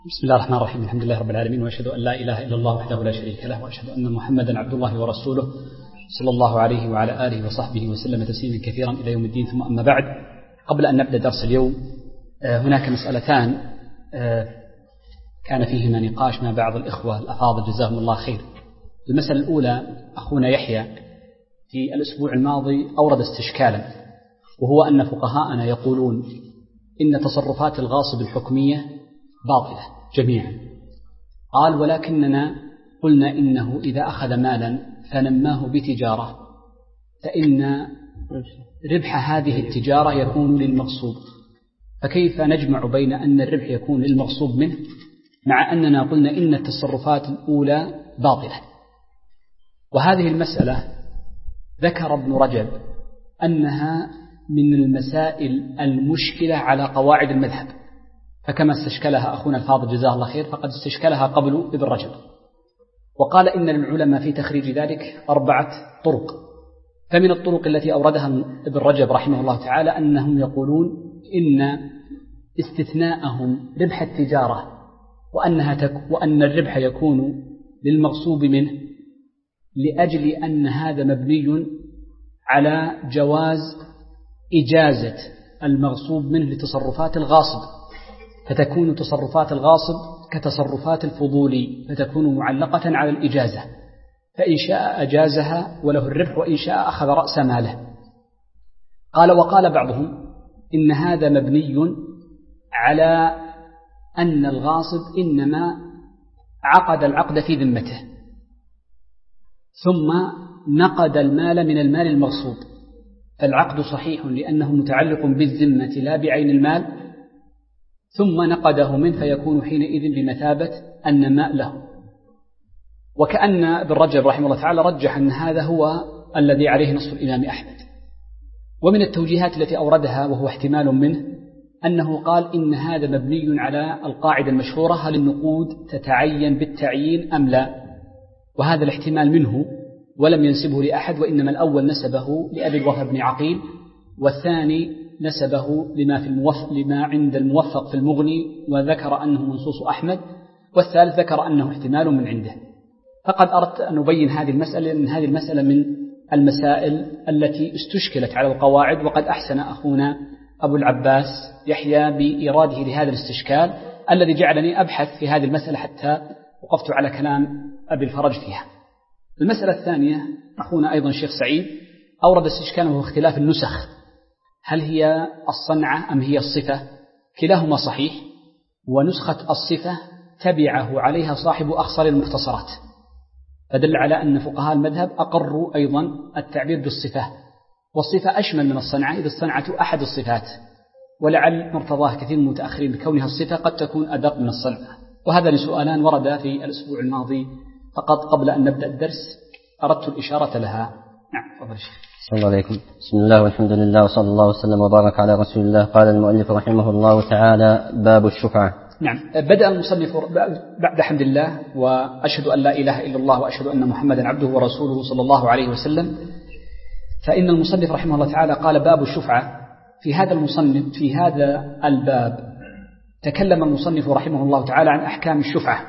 بسم الله الرحمن الرحيم. الحمد لله رب العالمين، وأشهد أن لا إله إلا الله وحده لا شريك له، وأشهد أن محمدا عبد الله ورسوله صلى الله عليه وعلى آله وصحبه وسلم تسليما كثيرا إلى يوم الدين. ثم أما بعد، قبل أن نبدأ درس اليوم هناك مسألتان كان فيهما نقاش مع بعض الإخوة الأفاضل جزاهم الله خير. المسألة الأولى، أخونا يحيى في الأسبوع الماضي أورد استشكالا، وهو أن فقهاءنا يقولون إن تصرفات الغاصب الحكمية باطلة جميعا. قال: ولكننا قلنا إنه إذا أخذ مالا فنماه بتجارة فإن ربح هذه التجارة يكون للمغصوب، فكيف نجمع بين أن الربح يكون للمغصوب منه مع أننا قلنا إن التصرفات الأولى باطلة؟ وهذه المسألة ذكر ابن رجب أنها من المسائل المشكلة على قواعد المذهب، فكما استشكلها أخونا الفاضل جزاه الله خير فقد استشكلها قبل ابن رجب، وقال إن للعلماء في تخريج ذلك 4 طرق. فمن الطرق التي أوردها ابن رجب رحمه الله تعالى أنهم يقولون إن استثناءهم ربح التجارة وأن الربح يكون للمغصوب منه لأجل أن هذا مبني على جواز إجازة المغصوب منه لتصرفات الغاصب، فتكون تصرفات الغاصب كتصرفات الفضولي، فتكون معلقة على الإجازة، فإن شاء أجازها وله الربح، وإن شاء أخذ رأس ماله. قال: وقال بعضهم إن هذا مبني على أن الغاصب إنما عقد العقد في ذمته ثم نقد المال من المال المغصوب، فالعقد صحيح لأنه متعلق بالذمة لا بعين المال، ثم نقده منه فيكون حينئذ بمثابة النماء له. وكأن ابن رجب رحمه الله تعالى رجح أن هذا هو الذي عليه نص الإمام أحمد. ومن التوجيهات التي أوردها وهو احتمال منه أنه قال إن هذا مبني على القاعدة المشهورة: هل النقود تتعين بالتعيين أم لا؟ وهذا الاحتمال منه ولم ينسبه لأحد، وإنما الأول نسبه لأبي الوفا بن عقيل، والثاني نسبه لما عند الموفق في المغني وذكر أنه منصوص أحمد، والثالث ذكر أنه احتمال من عنده. فقد أردت أن أبين هذه المسألة، لأن هذه المسألة من المسائل التي استشكلت على القواعد، وقد أحسن أخونا أبو العباس يحيى بإيراده لهذا الاستشكال الذي جعلني أبحث في هذه المسألة حتى وقفت على كلام أبي الفرج فيها. المسألة الثانية، أخونا أيضا شيخ سعيد أورد استشكالا وهو اختلاف النسخ، هل هي الصنعة أم هي الصفة؟ كلاهما صحيح، ونسخة الصفة تبعه عليها صاحب أخصر المختصرات، فدل على أن فقهاء المذهب أقروا أيضا التعبير بالصفة، والصفة أشمل من الصنعة إذا الصنعة أحد الصفات، ولعل مرتضاه كثير من المتأخرين بكونها الصفة قد تكون أدق من الصنعة. وهذا لسؤالان ورد في الأسبوع الماضي، فقط قبل أن نبدأ الدرس أردت الإشارة لها. نعم، تفضل الشيخ. صلى الله عليكم. بسم الله والحمد لله وصلى الله وسلم وبارك على رسول الله. قال المؤلف رحمه الله تعالى: باب الشفعة. نعم، بدأ المصنف بعد حمد الله وأشهد أن لا إله إلا الله وأشهد أن محمدا عبده ورسوله صلى الله عليه وسلم، فإن المصنف رحمه الله تعالى قال: باب الشفعة. في هذا الباب تكلم المصنف رحمه الله تعالى عن أحكام الشفعة،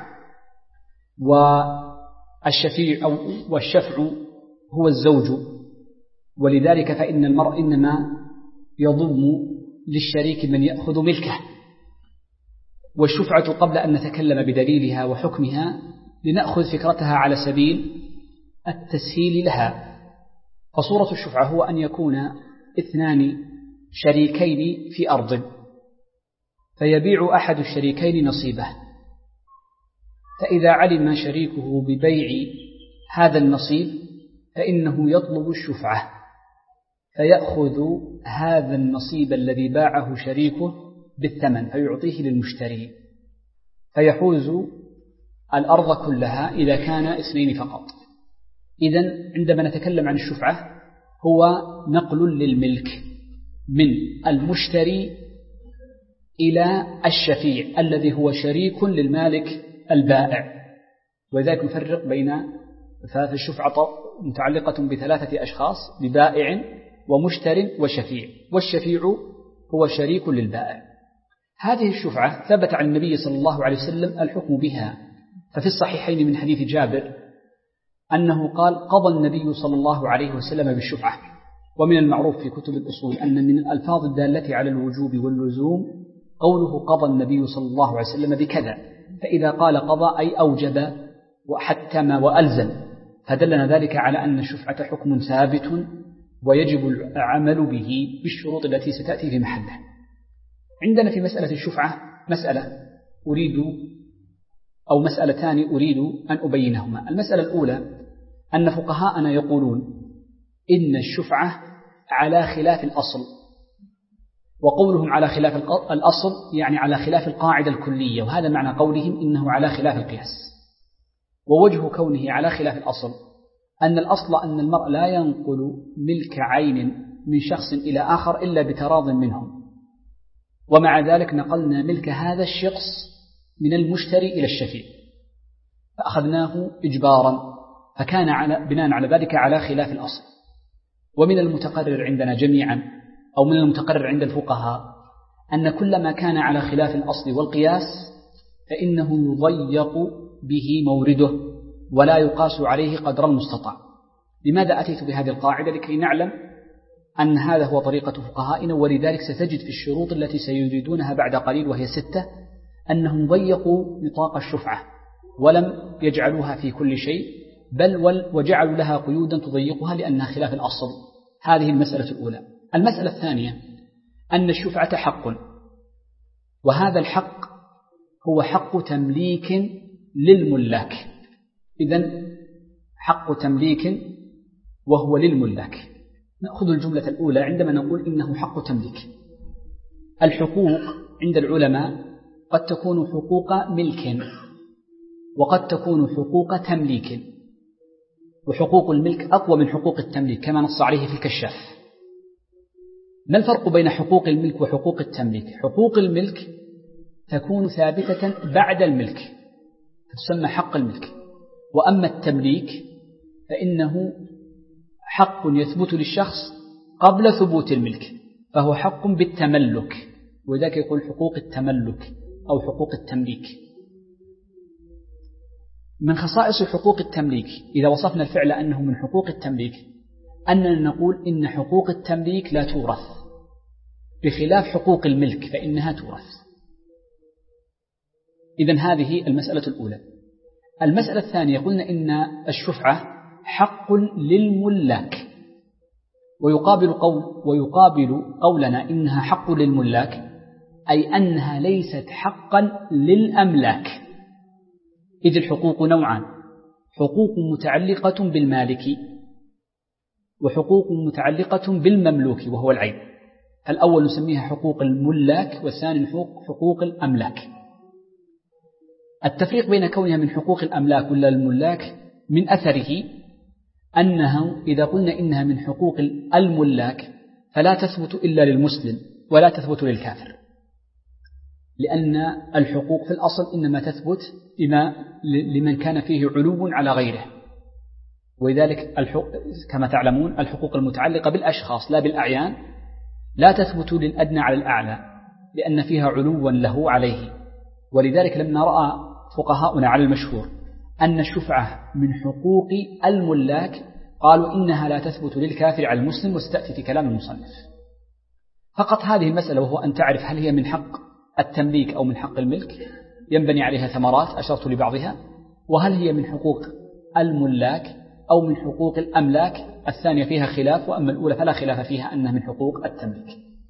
والشفع هو الزوج، ولذلك فإن المرء إنما يضم للشريك من يأخذ ملكه. والشفعة قبل أن نتكلم بدليلها وحكمها لنأخذ فكرتها على سبيل التسهيل لها. فصورة الشفعة هو أن يكون 2 شريكين في أرض، فيبيع أحد الشريكين نصيبه، فإذا علم شريكه ببيع هذا النصيب فإنه يطلب الشفعة، فيأخذ هذا النصيب الذي باعه شريكه بالثمن فيعطيه للمشتري، فيحوز الأرض كلها إذا كان 2 فقط. إذن عندما نتكلم عن الشفعة هو نقل للملك من المشتري إلى الشفيع الذي هو شريك للمالك البائع، وذلك نفرق بين فالشفعة متعلقة ب3 أشخاص: ببائع ومشتر وشفيع، والشفيع هو شريك للبائع. هذه الشفعة ثبت عن النبي صلى الله عليه وسلم الحكم بها، ففي الصحيحين من حديث جابر أنه قال: قضى النبي صلى الله عليه وسلم بالشفعة. ومن المعروف في كتب الأصول أن من الألفاظ الدالة على الوجوب واللزوم قوله قضى النبي صلى الله عليه وسلم بكذا، فإذا قال قضى أي أوجب وحتم وألزم، فدلنا ذلك على أن الشفعة حكم ثابت ويجب العمل به بالشروط التي ستأتي في محله. عندنا في مسألة الشفعة مسألتان أريد أن أبينهما. المسألة الأولى أن فقهاءنا يقولون إن الشفعة على خلاف الأصل، وقولهم على خلاف الأصل يعني على خلاف القاعدة الكلية، وهذا معنى قولهم إنه على خلاف القياس. ووجه كونه على خلاف الأصل أن الأصل أن المرء لا ينقل ملك عين من شخص إلى آخر إلا بتراض منهم، ومع ذلك نقلنا ملك هذا الشخص من المشتري إلى الشفيع فأخذناه إجبارا، فكان بناء على ذلك على خلاف الأصل. ومن المتقرر عندنا جميعا أو من المتقرر عند الفقهاء أن كل ما كان على خلاف الأصل والقياس فإنه يضيق به مورده ولا يقاس عليه قدر المستطاع. لماذا أتيت بهذه القاعدة؟ لكي نعلم أن هذا هو طريقة فقهائنا، ولذلك ستجد في الشروط التي سيريدونها بعد قليل وهي 6 أنهم ضيقوا نطاق الشفعة ولم يجعلوها في كل شيء، بل وجعلوا لها قيودا تضيقها لأنها خلاف الأصل. هذه المسألة الأولى. المسألة الثانية أن الشفعة حق، وهذا الحق هو حق تمليك للملاك. إذن حق تمليك وهو للملاك. نأخذ الجملة الأولى عندما نقول إنه حق تمليك. الحقوق عند العلماء قد تكون حقوق ملك وقد تكون حقوق تمليك، وحقوق الملك أقوى من حقوق التمليك كما نص عليه في الكشاف. ما الفرق بين حقوق الملك وحقوق التمليك؟ حقوق الملك تكون ثابتة بعد الملك تسمى حق الملك، وأما التمليك فإنه حق يثبت للشخص قبل ثبوت الملك، فهو حق بالتملك، وذلك يقول حقوق التملك أو حقوق التمليك. من خصائص حقوق التمليك إذا وصفنا الفعل أنه من حقوق التمليك أننا نقول إن حقوق التمليك لا تورث، بخلاف حقوق الملك فإنها تورث. إذن هذه المسألة الأولى. المسألة الثانية قلنا إن الشفعة حق للملاك، ويقابل قولنا إنها حق للملاك أي أنها ليست حقا للأملاك، إذ الحقوق نوعان: حقوق متعلقة بالمالك وحقوق متعلقة بالمملوك وهو العين. الأول نسميها حقوق الملاك والثاني حقوق الأملاك. التفريق بين كونها من حقوق الأملاك ولا الملاك من أثره أنه إذا قلنا إنها من حقوق الملاك فلا تثبت إلا للمسلم ولا تثبت للكافر، لأن الحقوق في الأصل إنما تثبت لمن كان فيه علو على غيره، ولذلك كما تعلمون الحقوق المتعلقة بالأشخاص لا بالأعيان لا تثبت للأدنى على الأعلى لأن فيها علوا له عليه. ولذلك لما رأى فقهاؤنا على المشهور أن الشفعة من حقوق الملاك قالوا إنها لا تثبت للكافر على المسلم، وستأتي في كلام المصنف. فقط هذه المسألة، وهو أن تعرف هل هي من حق التمليك أو من حق الملك، ينبني عليها ثمرات أشرت لبعضها، وهل هي من حقوق الملاك أو من حقوق الأملاك. الثانية فيها خلاف، وأما الأولى فلا خلاف فيها أنها من حقوق التمليك.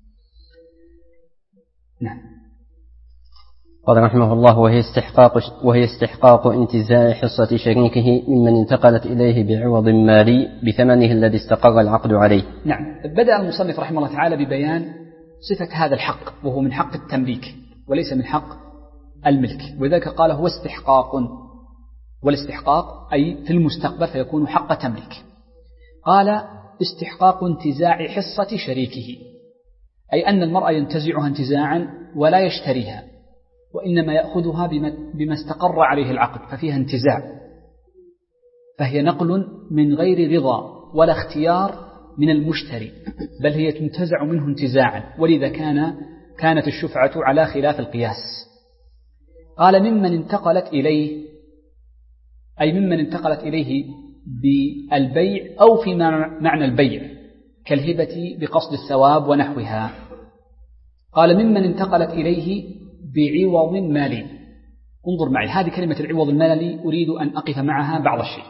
نعم. قال رحمه الله: وهي استحقاق انتزاع حصة شريكه ممن انتقلت إليه بعوض مالي بثمنه الذي استقر العقد عليه. نعم. بدأ المصنف رحمه الله تعالى ببيان صفة هذا الحق، وهو من حق التمليك وليس من حق الملك، وذلك قال هو استحقاق، والاستحقاق أي في المستقبل فيكون حق تمليك. قال استحقاق انتزاع حصة شريكه، أي أن المرء ينتزعها انتزاعا ولا يشتريها، وإنما يأخذها بما استقر عليه العقد، ففيها انتزاع، فهي نقل من غير رضا ولا اختيار من المشتري، بل هي تنتزع منه انتزاعا. ولذا كان كانت الشفعة على خلاف القياس. قال ممن انتقلت إليه، أي ممن انتقلت إليه بالبيع أو في معنى البيع كالهبة بقصد الثواب ونحوها. قال ممن انتقلت إليه بعوض مالي. انظر معي، هذه كلمة العوض المالي أريد أن أقف معها بعض الشيء.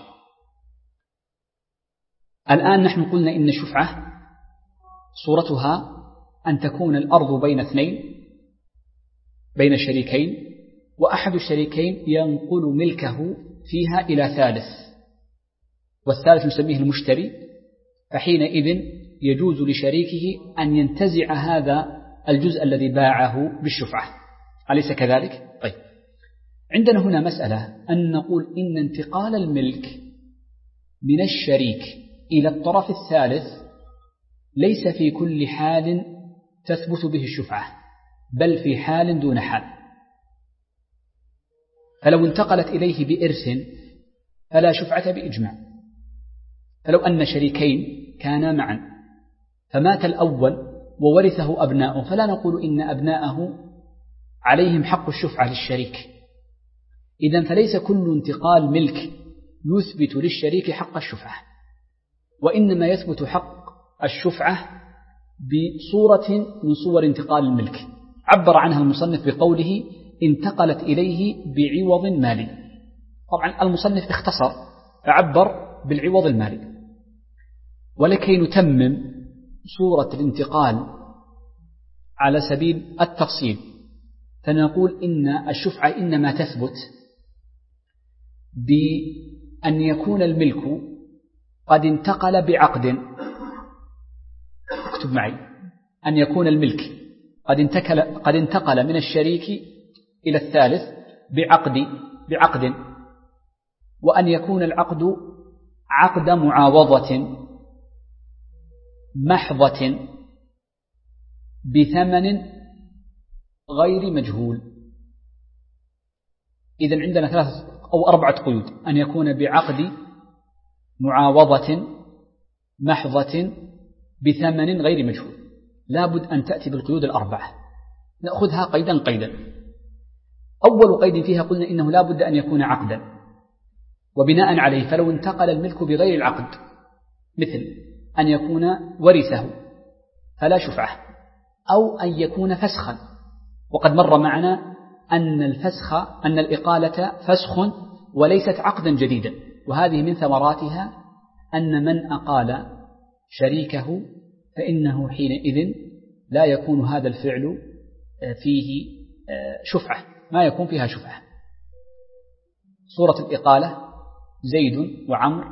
الآن نحن قلنا إن الشفعة صورتها أن تكون الأرض بين اثنين، بين شريكين، وأحد الشريكين ينقل ملكه فيها إلى ثالث، والثالث نسميه المشتري، فحينئذ يجوز لشريكه أن ينتزع هذا الجزء الذي باعه بالشفعة، أليس كذلك؟ طيب، عندنا هنا مسألة أن نقول إن انتقال الملك من الشريك إلى الطرف الثالث ليس في كل حال تثبت به الشفعة، بل في حال دون حال. فلو انتقلت إليه بإرث فلا شفعة بإجماع. فلو أن شريكين كانا معا فمات الأول وورثه أبناؤه، فلا نقول إن أبناءه عليهم حق الشفعة للشريك. إذن فليس كل انتقال ملك يثبت للشريك حق الشفعة، وإنما يثبت حق الشفعة بصورة من صور انتقال الملك عبر عنها المصنف بقوله انتقلت إليه بعوض مالي. طبعا المصنف اختصر فعبر بالعوض المالي، ولكي نتمم صورة الانتقال على سبيل التفصيل فنقول إن الشفعة إنما تثبت بأن يكون الملك قد انتقل بعقد. اكتب معي، أن يكون الملك قد انتقل من الشريك إلى الثالث بعقد، وأن يكون العقد عقد معاوضة محضة بثمن غير مجهول. إذن عندنا 3 أو 4 قيود: أن يكون بعقد معاوضة محضة بثمن غير مجهول. لابد أن تأتي بالقيود 4، نأخذها قيدا قيدا. أول قيد فيها قلنا إنه لابد أن يكون عقدا، وبناء عليه فلو انتقل الملك بغير العقد، مثل أن يكون ورثه فلا شفعة، أو أن يكون فسخا، وقد مر معنا أن الإقالة فسخ وليست عقدا جديدا، وهذه من ثمراتها أن من أقال شريكه فإنه حينئذ لا يكون هذا الفعل فيه شفعة، ما يكون فيها شفعة. صورة الإقالة: زيد وعمر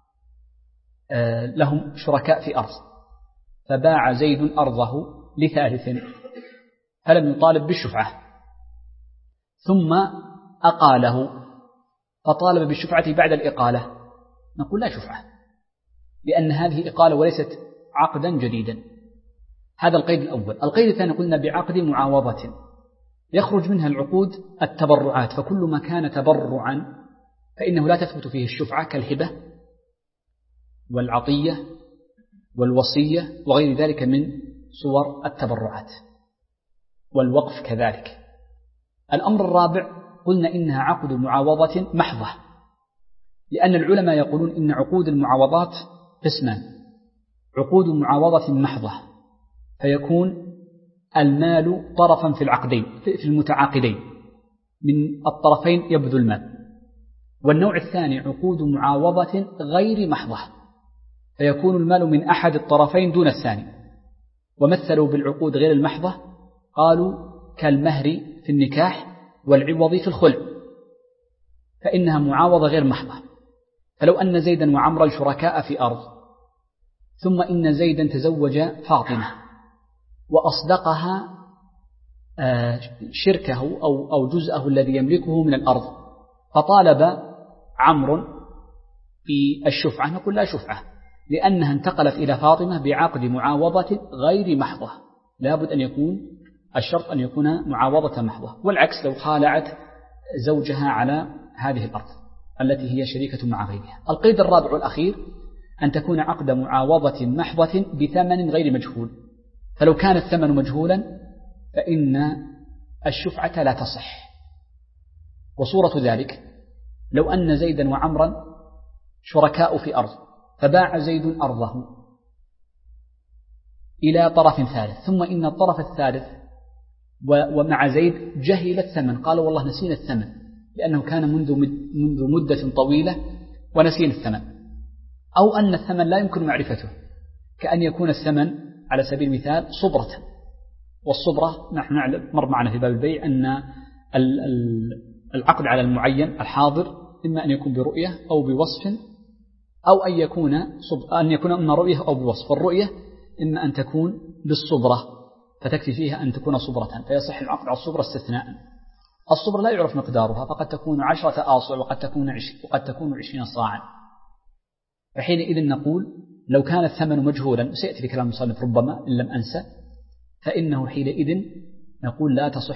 لهم شركاء في أرض، فباع زيد أرضه لثالث فلم يطالب بالشفعة، ثم أقاله فطالب بالشفعة بعد الإقالة، نقول لا شفعة، لأن هذه إقالة وليست عقدا جديدا. هذا القيد الأول. القيد الثاني قلنا بعقد معاوضة، يخرج منها العقود التبرعات، فكل ما كان تبرعا فإنه لا تثبت فيه الشفعة، كالهبة والعطية والوصية وغير ذلك من صور التبرعات، والوقف كذلك. الأمر الرابع قلنا إنها عقد معاوضة محضة، لأن العلماء يقولون إن عقود المعاوضات قسمان: عقود معاوضة محضة فيكون المال طرفا في العقدين في المتعاقدين، من الطرفين يبذل المال. والنوع الثاني عقود معاوضة غير محضة فيكون المال من أحد الطرفين دون الثاني. ومثلوا بالعقود غير المحضة قالوا كالمهر في النكاح والعوض في الخلع، فإنها معاوضة غير محضة. فلو أن زيدا وعمرا شركاء في أرض، ثم إن زيدا تزوج فاطمة وأصدقها شركه أو جزءه الذي يملكه من الأرض، فطالب عمرو بالشفعة، نقول لا شفعة، لأنها انتقلت إلى فاطمة بعقد معاوضة غير محضة. لابد أن يكون الشرط أن يكون معاوضة محضة، والعكس لو خالعت زوجها على هذه الأرض التي هي شريكة مع غيرها. القيد الرابع والأخير أن تكون عقد معاوضة محضة بثمن غير مجهول، فلو كان الثمن مجهولا فإن الشفعة لا تصح. وصورة ذلك لو أن زيدا وعمرا شركاء في أرض، فباع زيد أرضه إلى طرف ثالث، ثم إن الطرف الثالث ومع زيد جهل الثمن، قال والله نسينا الثمن، لأنه كان منذ مدة طويلة ونسينا الثمن. أو أن الثمن لا يمكن معرفته، كأن يكون الثمن على سبيل المثال صبرة، والصبرة نحن مر معنا في باب البيع أن العقد على المعين الحاضر إما أن يكون برؤية أو بوصف، أو أن يكون إما رؤية أو بوصف. والرؤية إما أن تكون بالصبرة فتكفي فيها أن تكون صبرة، فيصح العقد على الصبرة استثناء. الصبرة لا يعرف مقدارها، فقد تكون 10 آصع وقد تكون 20 صاعا. فحينئذ نقول لو كان الثمن مجهولا، وسيأتي في كلام المصنف ربما إن لم أنسى، فإنه حينئذ نقول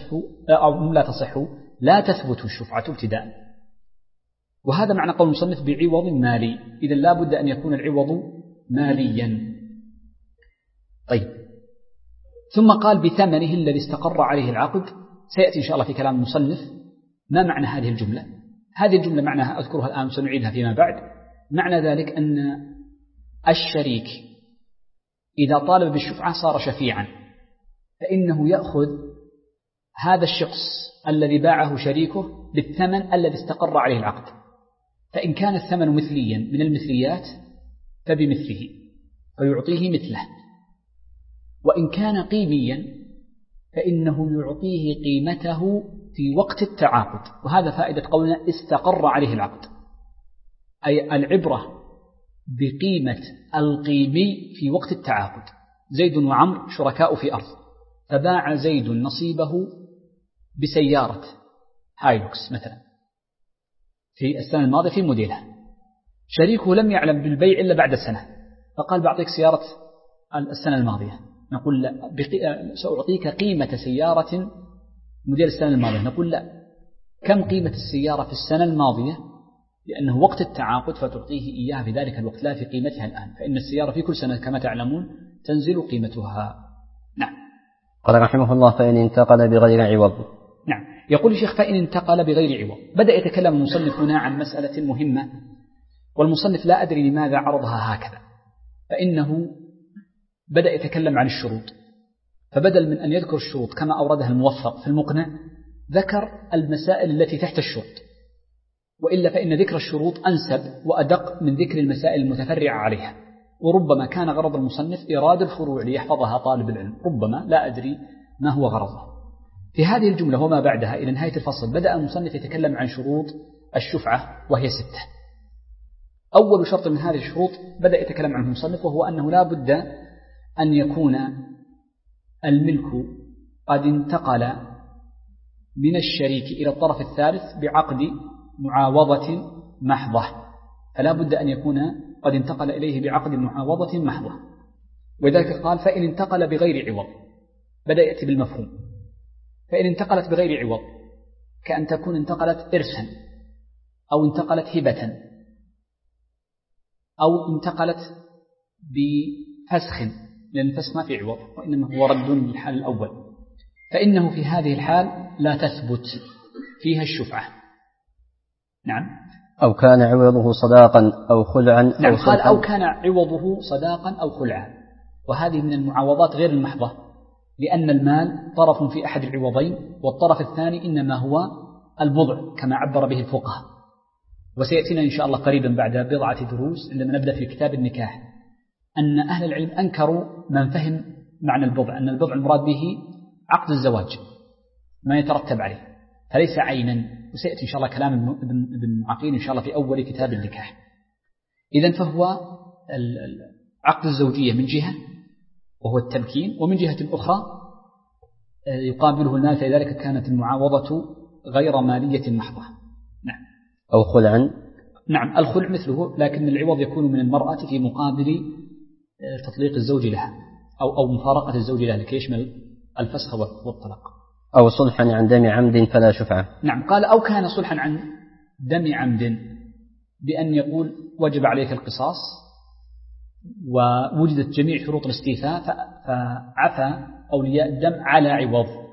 لا تثبت الشفعة ابتداء. وهذا معنى قول المصنف بعوض مالي، إذا لا بد أن يكون العوض ماليا. طيب، ثم قال بثمنه الذي استقر عليه العقد. سيأتي إن شاء الله في كلام المصنف ما معنى هذه الجملة. هذه الجملة معناها أذكرها الآن سنعيدها فيما بعد. معنى ذلك أن الشريك إذا طالب بالشفعة صار شفيعا، فإنه يأخذ هذا الشخص الذي باعه شريكه بالثمن الذي استقر عليه العقد، فإن كان الثمن مثليا من المثليات فبمثله فيعطيه مثله، وإن كان قيميا فإنه يعطيه قيمته في وقت التعاقد. وهذا فائدة قولنا استقر عليه العقد، أي العبرة بقيمة القيمي في وقت التعاقد. زيد وعمر شركاء في أرض، فباع زيد نصيبه بسيارة هايلوكس مثلا في السنة الماضية في موديلها، شريكه لم يعلم بالبيع إلا بعد سنة، فقال بعطيك سيارة السنة الماضية. نقول لا، سأعطيك قيمة سيارة موديل السنة الماضية. نقول لا، كم قيمة السيارة في السنة الماضية؟ لأنه وقت التعاقد فتعطيه إياها في ذلك الوقت لا في قيمتها الآن، فإن السيارة في كل سنة كما تعلمون تنزل قيمتها. نعم. قال رحمه الله فإن انتقل بغير عوض. نعم، يقول الشيخ فإن انتقل بغير عوض. بدأ يتكلم المصنف هنا عن مسألة مهمة، والمصنف لا أدري لماذا عرضها هكذا، فإنه بدأ يتكلم عن الشروط، فبدل من أن يذكر الشروط كما أوردها الموفق في المقنع ذكر المسائل التي تحت الشروط، وإلا فإن ذكر الشروط أنسب وأدق من ذكر المسائل المتفرعة عليها. وربما كان غرض المصنف إيراد الفروع ليحفظها طالب العلم، ربما، لا أدري ما هو غرضه. في هذه الجملة وما بعدها إلى نهاية الفصل بدأ المصنف يتكلم عن شروط الشفعة وهي 6. أول شرط من هذه الشروط بدأ يتكلم عنه المصنف، وهو أنه لا بد أن يكون الملك قد انتقل من الشريك إلى الطرف الثالث بعقد معاوضة محضة، فلا بد أن يكون قد انتقل إليه بعقد معاوضة محضة. وذلك قال فإن انتقل بغير عوض، بدأ يأتي بالمفهوم. فإن انتقلت بغير عوض كأن تكون انتقلت إرثا، أو انتقلت هبة، أو انتقلت بفسخ، لأن الفسخ ما في عوض وإنما هو رد للحال الأول، فإنه في هذه الحال لا تثبت فيها الشفعة. نعم. أو كان عوضه صداقا أو خلعا. نعم، قال أو كان عوضه صداقا أو خلعا، وهذه من المعاوضات غير المحضة، لأن المال طرف في أحد العوضين، والطرف الثاني إنما هو البضع كما عبر به الفقهاء. وسيأتينا إن شاء الله قريبا بعد بضعة دروس عندما نبدأ في كتاب النكاح أن أهل العلم أنكروا من فهم معنى البضع، أن البضع المراد به عقد الزواج ما يترتب عليه، فليس عينا. وسيأتي إن شاء الله كلام ابن عقيل إن شاء الله في أول كتاب النكاح. إذن فهو عقد الزوجية من جهة وهو التمكين، ومن جهة أخرى يقابله المال، فلذلك كانت المعاوضة غير مالية محضة. نعم. أو خلعا. نعم، الخلع مثله، لكن العوض يكون من المرأة في مقابل تطليق الزوج لها أو مفارقة الزوج لها، لكي يشمل الفسخ والطلاق. أو صلحا عن دم عمد فلا شفعة. نعم، قال أو كان صلحا عن دم عمد، بأن يقول وجب عليك القصاص ووجدت جميع شروط الاستيفاء، فعفى أولياء الدم على عوض،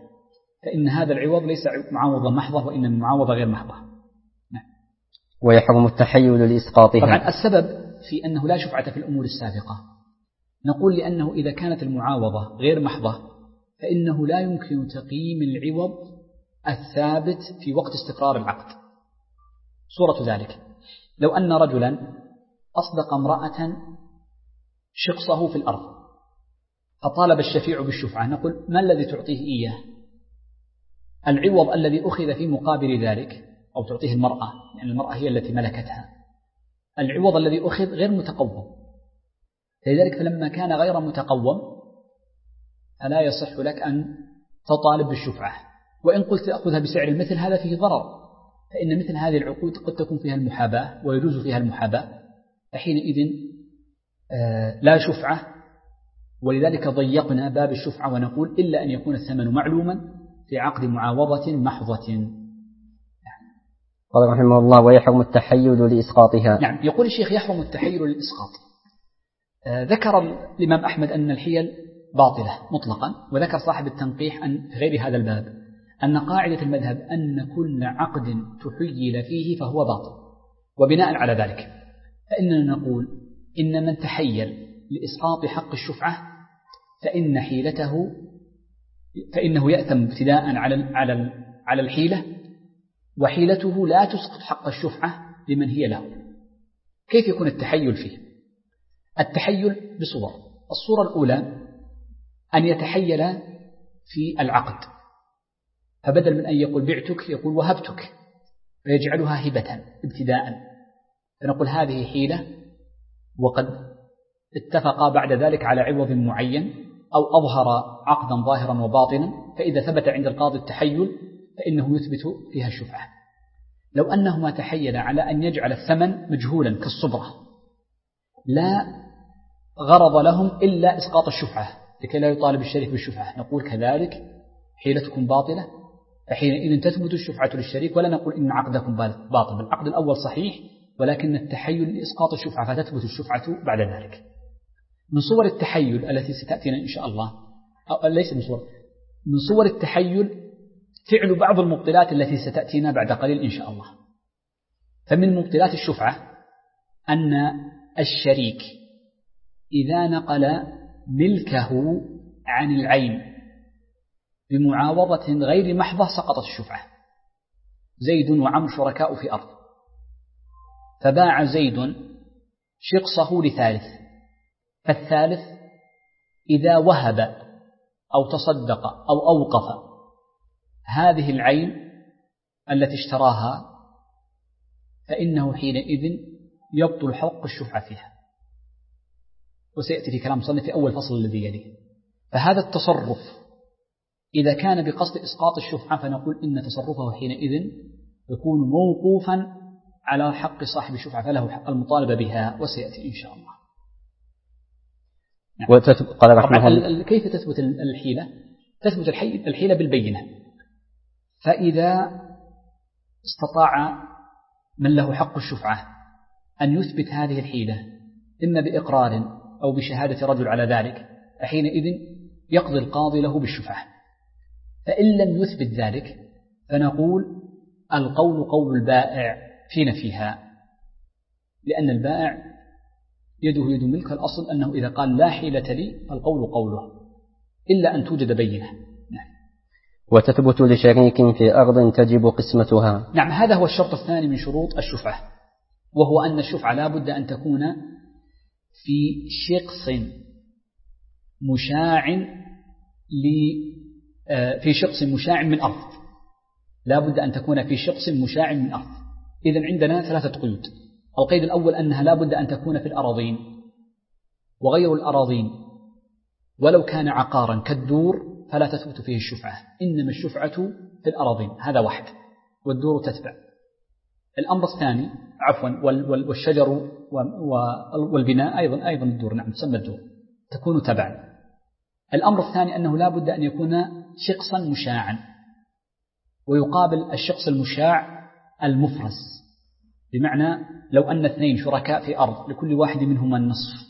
فإن هذا العوض ليس معاوضة محضة وإنما معاوضة غير محضة. نعم. ويحرم التحيل لإسقاطها. طبعا السبب في أنه لا شفعة في الأمور السابقة، نقول لأنه إذا كانت المعاوضة غير محضة فإنه لا يمكن تقييم العوض الثابت في وقت استقرار العقد. صورة ذلك لو أن رجلا أصدق امرأة شقصه في الأرض فطالب الشفيع بالشفعة، نقول ما الذي تعطيه إياه؟ العوض الذي أخذ في مقابل ذلك، أو تعطيه المرأة، يعني المرأة هي التي ملكتها، العوض الذي أخذ غير متقوم، لذلك فلما كان غير متقوم فلا يصح لك أن تطالب بالشفعة. وإن قلت أخذها بسعر المثل هذا فيه ضرر، فإن مثل هذه العقود قد تكون فيها المحاباة ويجوز فيها المحاباة، فحينئذ لا شفعة، ولذلك ضيقنا باب الشفعة ونقول إلا أن يكون الثمن معلوما في عقد معاوضة محضة. قال رحمه الله: ويحرم التحيل لإسقاطها. نعم، يقول الشيخ يحرم التحيل للإسقاط. ذكر الإمام أحمد أن الحيل باطلة مطلقا، وذكر صاحب التنقيح أن في غير هذا الباب أن قاعدة المذهب أن كل عقد تحيل فيه فهو باطل، وبناء على ذلك فإننا نقول إن من تحيل لإسقاط حق الشفعة فإن حيلته فإنه يأثم ابتداء على الحيلة، وحيلته لا تسقط حق الشفعة لمن هي له. كيف يكون التحيل فيه؟ التحيل بصور. الصورة الأولى أن يتحيل في العقد، فبدل من أن يقول بعتك يقول وهبتك، فيجعلها هبة ابتداء، فنقول هذه حيلة، وقد اتفقا بعد ذلك على عوض معين أو أظهر عقدا ظاهرا وباطنا، فإذا ثبت عند القاضي التحيل فإنه يثبت فيها الشفعة. لو أنهما تحيل على أن يجعل الثمن مجهولا كالصبرة لا غرض لهم إلا إسقاط الشفعة لكي لا يطالب الشريك بالشفعة، نقول كذلك حيلتكم باطلة، فحينئذ تثبت الشفعة للشريك، ولا نقول إن عقدكم باطل. العقد الأول صحيح، ولكن التحيل لإسقاط الشفعة فتثبت الشفعة بعد ذلك. من صور التحيل التي ستأتينا إن شاء الله، أو ليس من صور التحيل فعل بعض المبطلات التي ستأتينا بعد قليل إن شاء الله. فمن مبطلات الشفعة أن الشريك إذا نقل ملكه عن العين بمعاوضة غير محضة سقطت الشفعة. زيد وعمر شركاء في أرض، فباع زيد شقصه لثالث، فالثالث إذا وهب أو تصدق أو أوقف هذه العين التي اشتراها فإنه حينئذ يبطل حق الشفعة فيها، وسيأتي في كلام مصنف في أول فصل الذي يليه. فهذا التصرف إذا كان بقصد إسقاط الشفعة فنقول إن تصرفه حينئذ يكون موقوفا على حق صاحب الشفعة، فله حق المطالبة بها، وسيأتي إن شاء الله. قال كيف تثبت الحيلة؟ تثبت الحيلة بالبينة. فإذا استطاع من له حق الشفعة أن يثبت هذه الحيلة إما بإقرار أو بشهادة رجل على ذلك، فحينئذ يقضي القاضي له بالشفعة. فإن لم يثبت ذلك فنقول القول قول البائع في نفيها، لأن البائع يده يد ملك، الأصل أنه إذا قال لا حيلة لي فالقول قوله إلا أن توجد بينة. نعم. وتثبت لشريك في أرض تجب قسمتها. نعم، هذا هو الشرط الثاني من شروط الشفعة، وهو أن الشفعة لا بد أن تكون في شقص مشاع من أرض. لا بد أن تكون في شقص مشاع من أرض. إذن عندنا ثلاثة قيود. القيد الأول أنها لا بد أن تكون في الأراضين، وغير الأراضين ولو كان عقارا كالدور فلا تثبت فيه الشفعة، إنما الشفعة في الأراضين، هذا واحد، والدور تتبع. الأمر الثاني والشجر والبناء أيضا الدور، نعم تسمى الدور، تكون تبعا. الأمر الثاني أنه لا بد أن يكون شقصا مشاعا، ويقابل الشقص المشاع المفرز، بمعنى لو أن اثنين شركاء في أرض لكل واحد منهما النصف،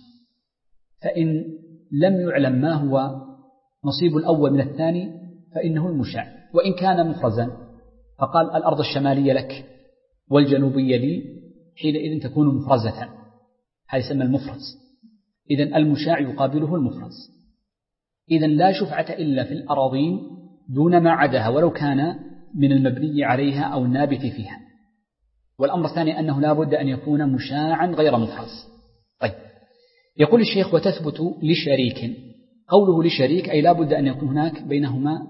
فإن لم يعلم ما هو نصيب الأول من الثاني فإنه المشاع، وإن كان مفرزا، فقال الأرض الشمالية لك والجنوبية لي، حينئذ تكون مفرزة، هذا يسمى المفرز. إذن المشاع يقابله المفرز. إذن لا شفعة إلا في الأراضين دون ما عداها ولو كان من المبني عليها أو النابت فيها. والأمر الثاني أنه لا بد أن يكون مشاعا غير مفرز. طيب، يقول الشيخ وتثبت لشريك. قوله لشريك أي لا بد أن يكون هناك بينهما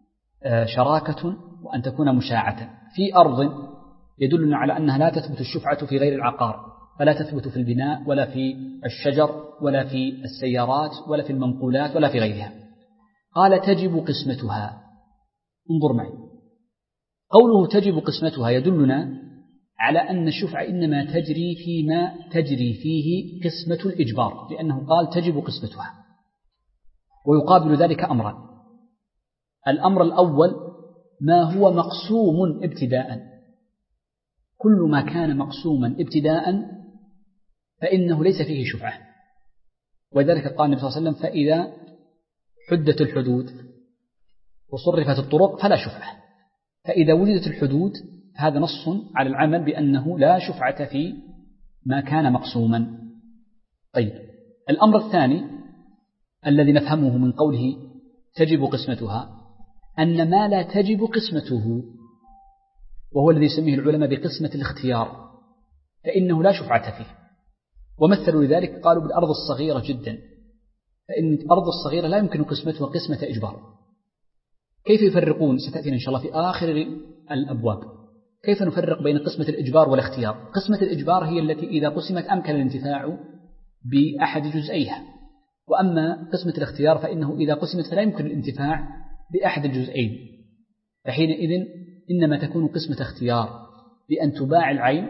شراكة وأن تكون مشاعة. في أرض يدلنا على أنها لا تثبت الشفعة في غير العقار، فلا تثبت في البناء ولا في الشجر ولا في السيارات ولا في المنقولات ولا في غيرها. قال تجب قسمتها. انظر معي، قوله تجب قسمتها يدلنا على أن الشفعة إنما تجري فيما تجري فيه قسمة الإجبار، لأنه قال تجب قسمتها. ويقابل ذلك أمران. الأمر الأول ما هو مقسوم ابتداء، كل ما كان مقسوما ابتداء فإنه ليس فيه شفعة. وذلك قال النبي صلى الله عليه وسلم فإذا حدت الحدود وصرفت الطرق فلا شفعة. فإذا وجدت الحدود هذا نص على العمل بأنه لا شفعة في ما كان مقسوما. طيب، الأمر الثاني الذي نفهمه من قوله تجب قسمتها أن ما لا تجب قسمته، وهو الذي يسميه العلماء بقسمة الاختيار، فإنه لا شفعة فيه. ومثلوا لذلك قالوا بالأرض الصغيرة جدا، فإن الأرض الصغيرة لا يمكن قسمتها قسمة إجبار. كيف يفرقون؟ ستأتينا إن شاء الله في آخر الأبواب. كيف نفرق بين قسمة الإجبار والاختيار؟ قسمة الإجبار هي التي إذا قسمت أمكن الانتفاع بأحد جزئيها، وأما قسمة الاختيار فإنه إذا قسمت فلا يمكن الانتفاع بأحد الجزئين، فحينئذ إنما تكون قسمة اختيار بأن تباع العين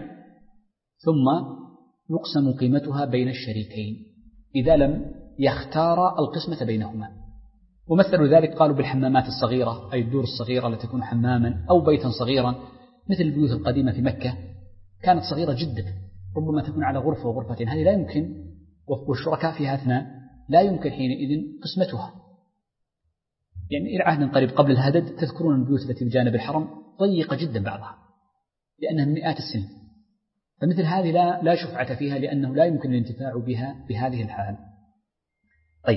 ثم يقسم قيمتها بين الشريكين إذا لم يختار القسمة بينهما. ومثلوا ذلك قالوا بالحمامات الصغيرة، أي الدور الصغيرة التي تكون حماما أو بيتا صغيرا، مثل البيوت القديمة في مكة كانت صغيرة جدا، ربما تكون على غرفة وغرفتين، هذه لا يمكن، والشركاء فيها اثنان، لا يمكن حينئذ قسمتها. يعني إلى عهد قريب قبل الهدد تذكرون البيوت التي بجانب الحرم ضيقة جدا بعضها لأنها من مئات السنين، فمثل هذه لا شفعة فيها لأنه لا يمكن الانتفاع بها بهذه الحال. طيب،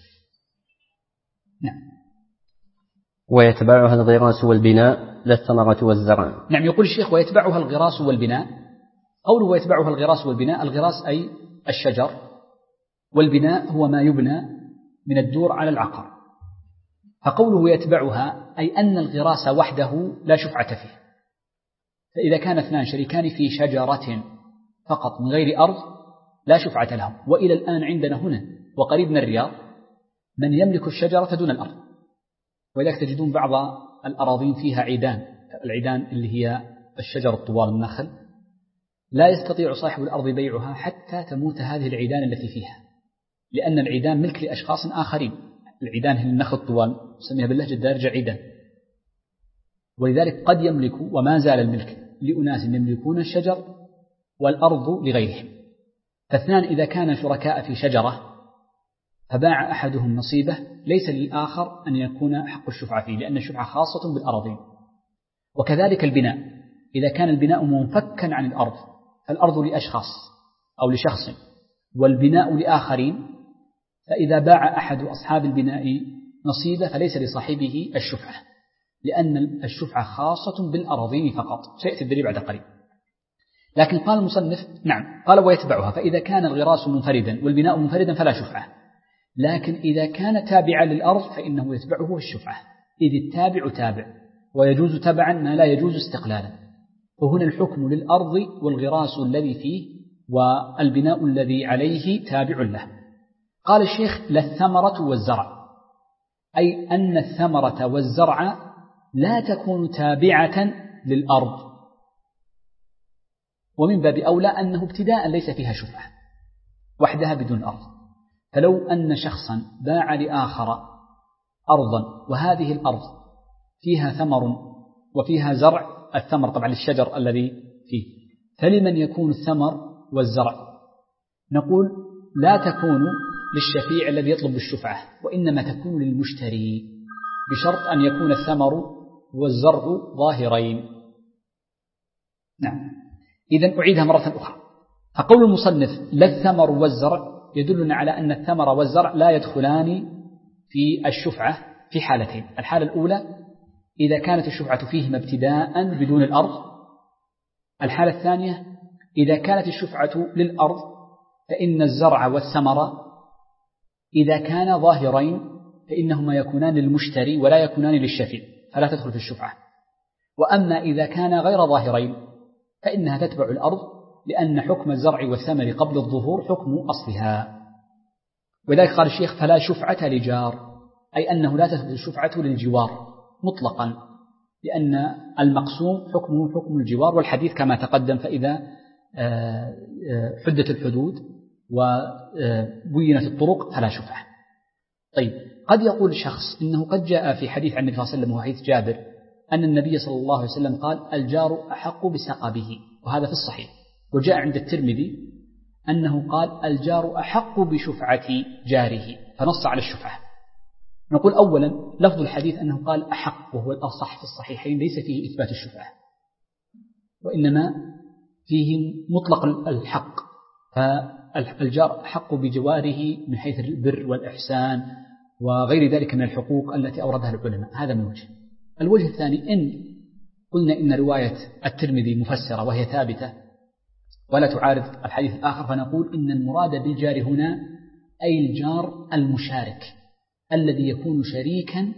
نعم. ويتبعها الغراس والبناء لا الثمرة والزرع. نعم، يقول الشيخ ويتبعها الغراس والبناء. قوله ويتبعها الغراس والبناء، الغراس أي الشجر، والبناء هو ما يبنى من الدور على العقار. فقوله يتبعها أي أن الغراس وحده لا شفعة فيه. فإذا كان اثنان شريكان في شجرة فقط من غير أرض لا شفعة لهم. وإلى الآن عندنا هنا وقريب من الرياض من يملك الشجرة دون الأرض، ولذلك تجدون بعض الأراضين فيها عيدان، العيدان اللي هي الشجر الطوال النخل، لا يستطيع صاحب الأرض بيعها حتى تموت هذه العيدان التي فيها، لأن العيدان ملك لأشخاص آخرين. العيدان هي النخل الطوال نسميها باللهجة الدارجة عيدان، ولذلك قد يملك وما زال الملك لأناس يملكون الشجر والأرض لغيرهم. فاثنان إذا كان شركاء في شجرة فباع أحدهم نصيبه ليس للآخر أن يكون حق الشفعة فيه، لأن الشفعة خاصة بالأراضين. وكذلك البناء، إذا كان البناء منفكا عن الأرض فالأرض لأشخاص أو لشخص والبناء لآخرين، فإذا باع أحد أصحاب البناء نصيبه فليس لصاحبه الشفعة، لأن الشفعة خاصة بالأراضين فقط، سيأتي الدليل بعد قليل. لكن قال المصنف نعم، قال ويتبعها، فإذا كان الغراس منفردا والبناء منفردا فلا شفعة، لكن إذا كان تابعا للأرض فإنه يتبعه الشفعة، إذ التابع تابع ويجوز تبعا ما لا يجوز استقلالا. وهنا الحكم للأرض والغراس الذي فيه والبناء الذي عليه تابع له. قال الشيخ لا الثمرة والزرع، أي أن الثمرة والزرع لا تكون تابعة للأرض، ومن باب أولى أنه ابتداء ليس فيها شفعة وحدها بدون أرض. فلو أن شخصا باع لآخر أرضا وهذه الأرض فيها ثمر وفيها زرع، الثمر طبعا للشجر الذي فيه، فلمن يكون الثمر والزرع؟ نقول لا تكون للشفيع الذي يطلب الشفعة، وإنما تكون للمشتري، بشرط أن يكون الثمر والزرع ظاهرين. نعم. إذن أعيدها مرة أخرى. فقول المصنف لا الثمر والزرع يدلنا على أن الثمر والزرع لا يدخلان في الشفعة في حالتين. الحالة الأولى إذا كانت الشفعة فيهما ابتداء بدون الأرض. الحالة الثانية إذا كانت الشفعة للأرض فإن الزرع والثمر إذا كان ظاهرين فإنهما يكونان للمشتري ولا يكونان للشفيع فلا تدخل في الشفعة. وأما إذا كان غير ظاهرين فإنها تتبع الأرض لأن حكم الزرع والثمر قبل الظهور حكم أصلها. ولذلك قال الشيخ فلا شفعة لجار، أي أنه لا تدخل الشفعة للجوار مطلقا، لأن المقسوم حكمه حكم الجوار، والحديث كما تقدم فإذا حدت الحدود وبينت الطرق فلا شفعة. طيب قد يقول شخص إنه قد جاء في حديث عن النبي صلى الله عليه وسلم وحديث جابر أن النبي صلى الله عليه وسلم قال الجار أحق بسقبه، وهذا في الصحيح. وجاء عند الترمذي أنه قال الجار أحق بشفعة جاره فنص على الشفعة. نقول أولا لفظ الحديث أنه قال أحق وهو الأصح في الصحيحين ليس فيه إثبات الشفعة، وإنما فيه مطلق الحق، فالجار أحق بجواره من حيث البر والإحسان وغير ذلك من الحقوق التي أوردها العلماء. هذا من وجه. الوجه الثاني إن قلنا إن رواية الترمذي مفسرة وهي ثابتة ولا تعارض الحديث الآخر، فنقول إن المراد بالجار هنا أي الجار المشارك الذي يكون شريكا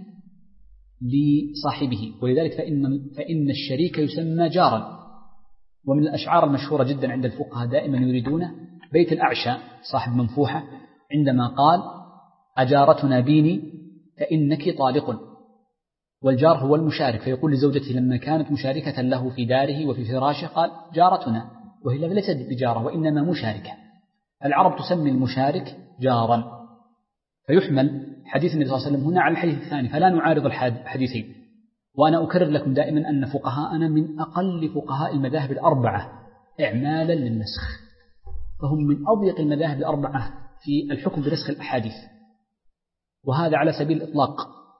لصاحبه، ولذلك فإن الشريك يسمى جارا. ومن الأشعار المشهورة جدا عند الفقهاء دائما يريدونه بيت الأعشى صاحب منفوحة عندما قال أجارتنا بيني فإنك طالق، والجار هو المشارك، فيقول لزوجته لما كانت مشاركة له في داره وفي فراشه قال جارتنا، وهي ليست بجارة وإنما مشاركة. العرب تسمي المشارك جارا، فيحمل حديث النبي صلى الله عليه وسلم هنا على الحديث الثاني، فلا نعارض الحديثين. وأنا أكرر لكم دائما أن فقهاءنا من أقل فقهاء المذاهب الأربعة إعمالا للنسخ، فهم من أضيق المذاهب الأربعة في الحكم بنسخ الأحاديث، وهذا على سبيل الإطلاق،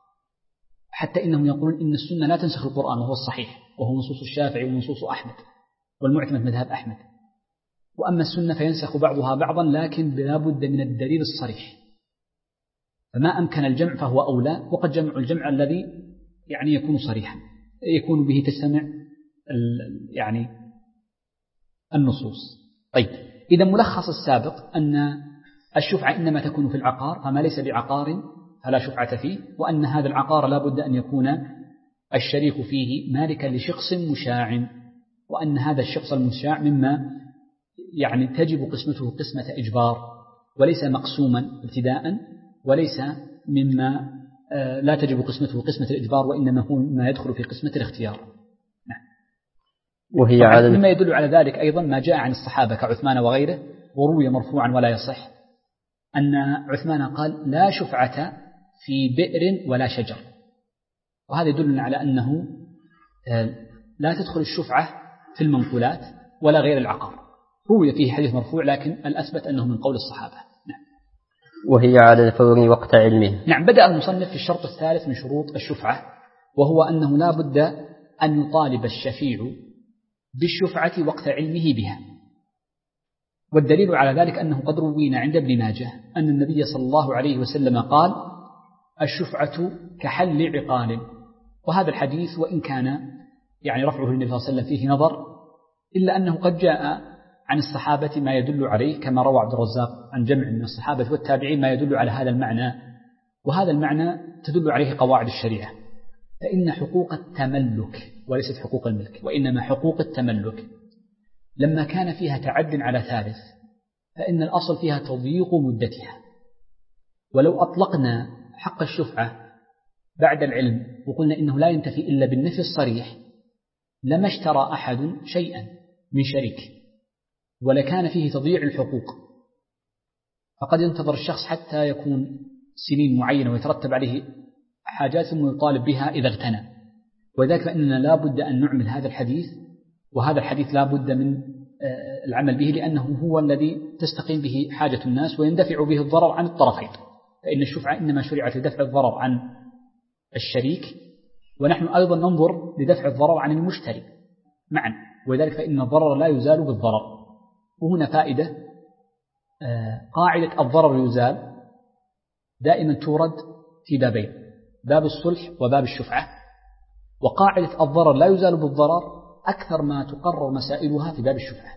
حتى إنهم يقولون إن السنة لا تنسخ القرآن وهو الصحيح، وهو نصوص الشافعي ونصوص أحمد والمعتمد مذهب أحمد. وأما السنة فينسخ بعضها بعضا لكن لا بد من الدليل الصريح، فما أمكن الجمع فهو أولى، وقد جمع الجمع الذي يعني يكون صريحا يكون به تجتمع يعني النصوص. طيب إذا ملخص السابق أن الشفعة إنما تكون في العقار، فما ليس بعقار فلا شفعة فيه، وأن هذا العقار لا بد أن يكون الشريك فيه مالكا لشخص مشاع، وأن هذا الشخص المشاع مما يعني تجب قسمته قسمة إجبار وليس مقسوما ابتداء، وليس مما لا تجب قسمته قسمة الإجبار، وإنما هو ما يدخل في قسمة الاختيار. نعم. وهي على مما يدل على ذلك أيضا ما جاء عن الصحابة كعثمان وغيره، وروي مرفوعا ولا يصح، أن عثمان قال لا شفعة في بئر ولا شجر، وهذا يدلنا على أنه لا تدخل الشفعة في المنقولات ولا غير العقار. روي فيه حديث مرفوع لكن الأثبت أنه من قول الصحابة. نعم. وهي على الفور وقت علمه. نعم. بدأ المصنف في الشرط الثالث من شروط الشفعة، وهو أنه لا بد أن يطالب الشفيع بالشفعة وقت علمه بها. والدليل على ذلك أنه قد روينا عند ابن ماجه أن النبي صلى الله عليه وسلم قال الشفعة كحل عقال، وهذا الحديث وإن كان يعني رفعه للنبي صلى الله عليه وسلم فيه نظر، إلا أنه قد جاء عن الصحابة ما يدل عليه، كما روى عبد الرزاق عن جمع من الصحابة والتابعين ما يدل على هذا المعنى، وهذا المعنى تدل عليه قواعد الشريعة. فإن حقوق التملك وليست حقوق الملك، وإنما حقوق التملك لما كان فيها تعد على ثالث فإن الأصل فيها تضييق مدتها، ولو أطلقنا حق الشفعة بعد العلم وقلنا إنه لا ينتفي إلا بالنفي الصريح لما اشترى أحد شيئا من شريك ولكان فيه تضييع الحقوق، فقد ينتظر الشخص حتى يكون سنين معينة ويترتب عليه حاجات ثم يطالب بها إذا اغتنى. وذلك فإننا لا بد أن نعمل هذا الحديث، وهذا الحديث لا بد من العمل به، لأنه هو الذي تستقيم به حاجة الناس ويندفع به الضرر عن الطرفين. فإن الشفعة إنما شرعت لدفع الضرر عن الشريك ونحن أيضا ننظر لدفع الضرر عن المشتري معا، ولذلك فإن الضرر لا يزال بالضرر. وهنا فائدة، قاعدة الضرر يزال دائما تورد في بابين، باب الصلح وباب الشفعة، وقاعدة الضرر لا يزال بالضرر أكثر ما تقرر مسائلها في باب الشفعة.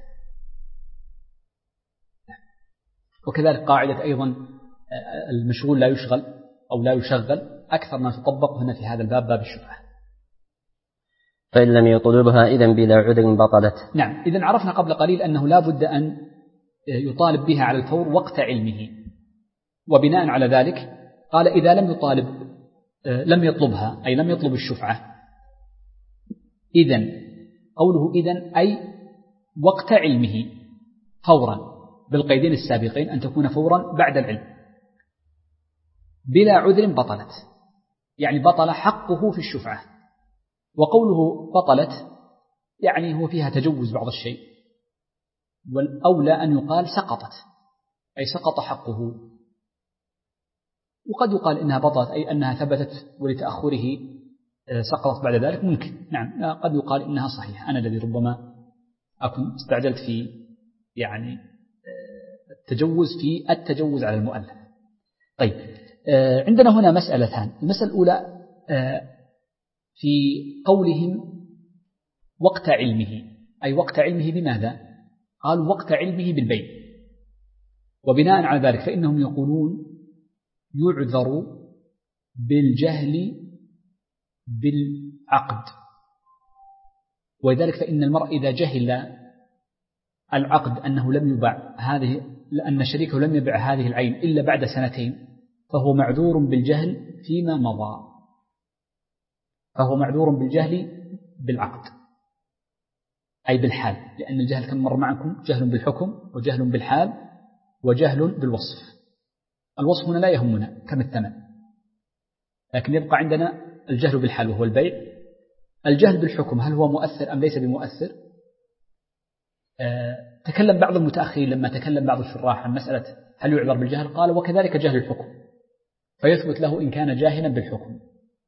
وكذلك قاعدة أيضا المشغول لا يشغل أو لا يشغل أكثر ما تطبق هنا في هذا الباب، باب الشفعة. فإن لم يطلبها إذن بلا عذر بطلت. نعم، إذن عرفنا قبل قليل أنه لا بد أن يطالب بها على الفور وقت علمه، وبناء على ذلك قال إذا لم يطلبها أي لم يطلب الشفعة، إذن قوله إذن أي وقت علمه فورا، بالقيدين السابقين أن تكون فورا بعد العلم، بلا عذر بطلت، يعني بطل حقه في الشفعة. وقوله بطلت يعني هو فيها تجوز بعض الشيء، والأولى أن يقال سقطت أي سقط حقه، وقد يقال إنها بطلت أي أنها ثبتت ولتأخره سقطت بعد ذلك، ممكن. نعم، قد يقال إنها صحيحة. أنا الذي ربما أكون استعجلت في يعني التجوز على المؤلف. طيب، عندنا هنا مسألتان. المسألة الأولى في قولهم وقت علمه، أي وقت علمه بماذا؟ قالوا وقت علمه بالبيع، وبناء على ذلك فإنهم يقولون يعذر بالجهل بالعقد، ولذلك فإن المرء إذا جهل العقد أنه لم يباع لأن شريكه لم يبع هذه العين إلا بعد 2 فهو معذور بالجهل فيما مضى، فهو معذور بالجهل بالعقد أي بالحال، لأن الجهل كما مر معكم جهل بالحكم وجهل بالحال وجهل بالوصف. الوصف هنا لا يهمنا كم الثمن، لكن يبقى عندنا الجهل بالحال وهو البيع. الجهل بالحكم هل هو مؤثر أم ليس بمؤثر؟ تكلم بعض المتأخرين لما تكلم بعض الشراح عن مسألة هل يعذر بالجهل، قال وكذلك جهل الحكم، فيثبت له إن كان جاهلا بالحكم.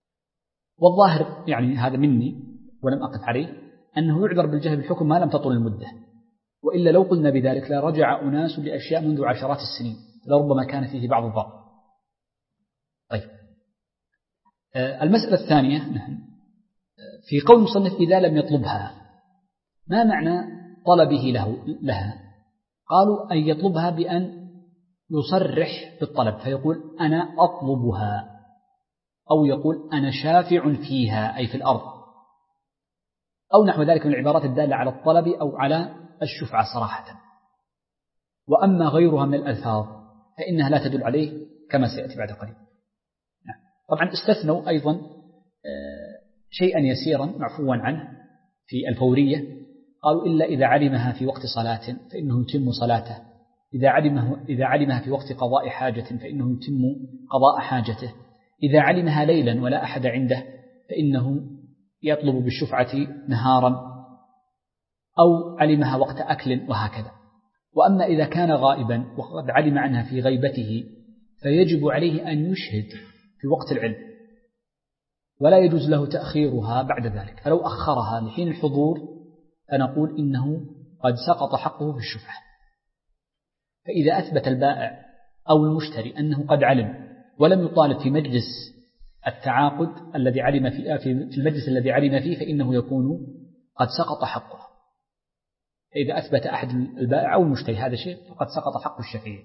والظاهر يعني هذا مني ولم أقف عليه أنه يعذر بالجهل بالحكم ما لم تطل المدة، وإلا لو قلنا بذلك لا رجع أناس لأشياء منذ عشرات السنين لربما كان فيه بعض الضرر. طيب، المسألة الثانية في قول المصنف إذا لم يطلبها، ما معنى طلبه لها؟ قالوا أن يطلبها بأن يصرح بالطلب، فيقول أنا أطلبها، أو يقول أنا شافع فيها أي في الأرض، أو نحو ذلك من العبارات الدالة على الطلب أو على الشفعة صراحة. وأما غيرها من الألفاظ فإنها لا تدل عليه كما سيأتي بعد قليل. طبعا استثنوا أيضا شيئا يسيرا معفوا عنه في الفورية، قالوا إلا إذا علمها في وقت صلاة فإنه يتم صلاته، إذا علمها في وقت قضاء حاجة فإنه يتم قضاء حاجته، إذا علمها ليلا ولا أحد عنده فإنه يطلب بالشفعة نهارا، أو علمها وقت أكل، وهكذا. وأما إذا كان غائبا وقد علم عنها في غيبته فيجب عليه أن يشهد في وقت العلم، ولا يجوز له تأخيرها بعد ذلك. فلو أخرها لحين الحضور فنقول إنه قد سقط حقه في الشفعة. فإذا أثبت البائع أو المشتري أنه قد علم ولم يطالب في مجلس التعاقد الذي علم في المجلس الذي علم فيه فإنه يكون قد سقط حقه. إذا أثبت أحد البائع أو المشتري هذا شيء فقد سقط حق الشفيع.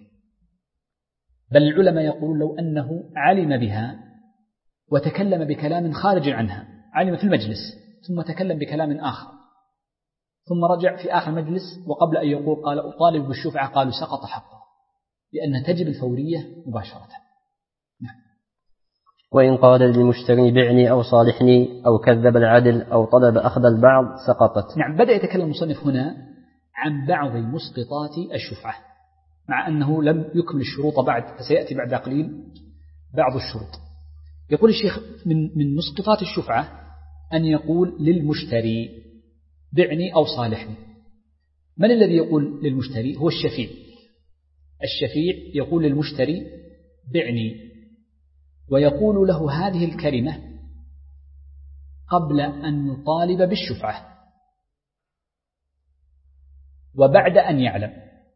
بل العلماء يقولون لو أنه علم بها وتكلم بكلام خارج عنها، علم في المجلس ثم تكلم بكلام آخر ثم رجع في آخر مجلس وقبل أن يقول قال أطالب بالشفعة، قالوا سقط حقه، لأنها تجب الفورية مباشرة. وإن قال للمشتري بعني أو صالحني أو كذب العدل أو طلب أخذ البعض سقطت. نعم، بدأ يتكلم المصنف هنا عن بعض مسقطات الشفعة، مع أنه لم يكمل الشروط بعد، فسيأتي بعد قليل بعض الشروط. يقول الشيخ من مسقطات الشفعة أن يقول للمشتري بعني أو صالحني. من الذي يقول للمشتري؟ هو الشفيع. الشفيع يقول للمشتري بعني، ويقول له هذه الكلمة قبل أن يطالب بالشفعة وبعد أن يعلم.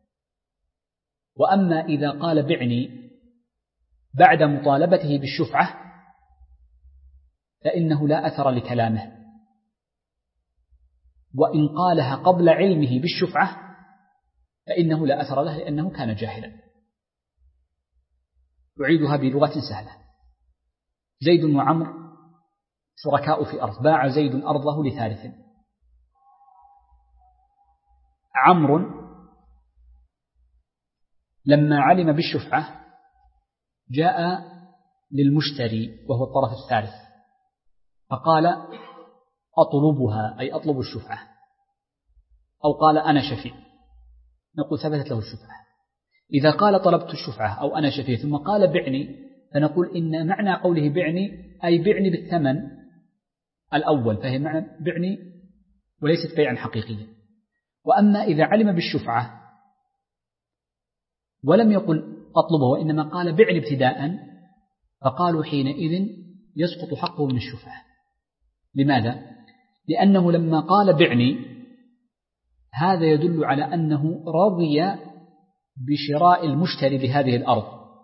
وأما إذا قال بعني بعد مطالبته بالشفعة فإنه لا أثر لكلامه، وإن قالها قبل علمه بالشفعة فإنه لا أثر له لأنه كان جاهلا. أعيدها بلغة سهلة: زيد وعمر شركاء في أرض، باع زيد أرضه لثالث. عمرو لما علم بالشفعة جاء للمشتري وهو الطرف الثالث فقال أطلبها، أي أطلب الشفعة، أو قال أنا شفيع، نقول ثبتت له الشفعة. إذا قال طلبت الشفعة أو أنا شفيع ثم قال بعني فنقول إن معنى قوله بعني أي بعني بالثمن الأول، فهي معنى بعني وليست بيعا حقيقيا. وأما إذا علم بالشفعة ولم يقل أطلبه وإنما قال بعني ابتداء فقالوا حينئذ يسقط حقه من الشفعة. لماذا؟ لأنه لما قال بعني هذا يدل على أنه رضي بشراء المشتري لهذه الأرض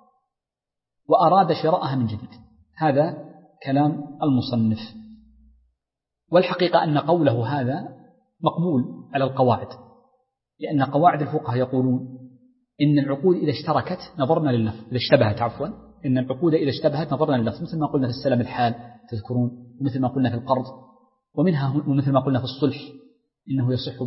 وأراد شراءها من جديد. هذا كلام المصنف، والحقيقة أن قوله هذا مقبول على القواعد، لأن قواعد الفقهاء يقولون إن العقود إذا اشتركت نظرنا لللفظ، إذا اشتبهت عفوا، إن العقود إذا اشتبهت نظرنا لللفظ، مثل ما قلنا في السلم الحال تذكرون، ومثل ما قلنا في القرض، ومثل ما قلنا في الصلح إنه يصح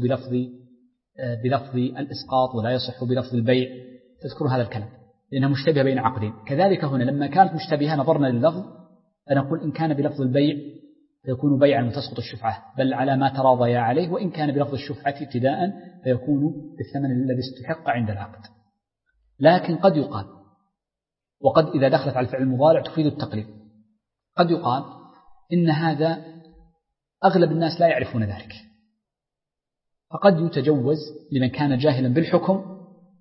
بلفظ الإسقاط ولا يصح بلفظ البيع، تذكرون هذا الكلام لأنها مشتبهة بين عقدين. كذلك هنا لما كانت مشتبهة نظرنا لللفظ فنقول إن كان بلفظ البيع فيكون بيعا وتسقط الشفعة بل على ما تراضيا عليه، وإن كان بلفظ الشفعة ابتداء فيكون بالثمن الذي استحق عند العقد. لكن قد يقال، وقد إذا دخلت على الفعل المضارع تفيد التقليد، قد يقال إن هذا أغلب الناس لا يعرفون ذلك، فقد يتجوز لمن كان جاهلا بالحكم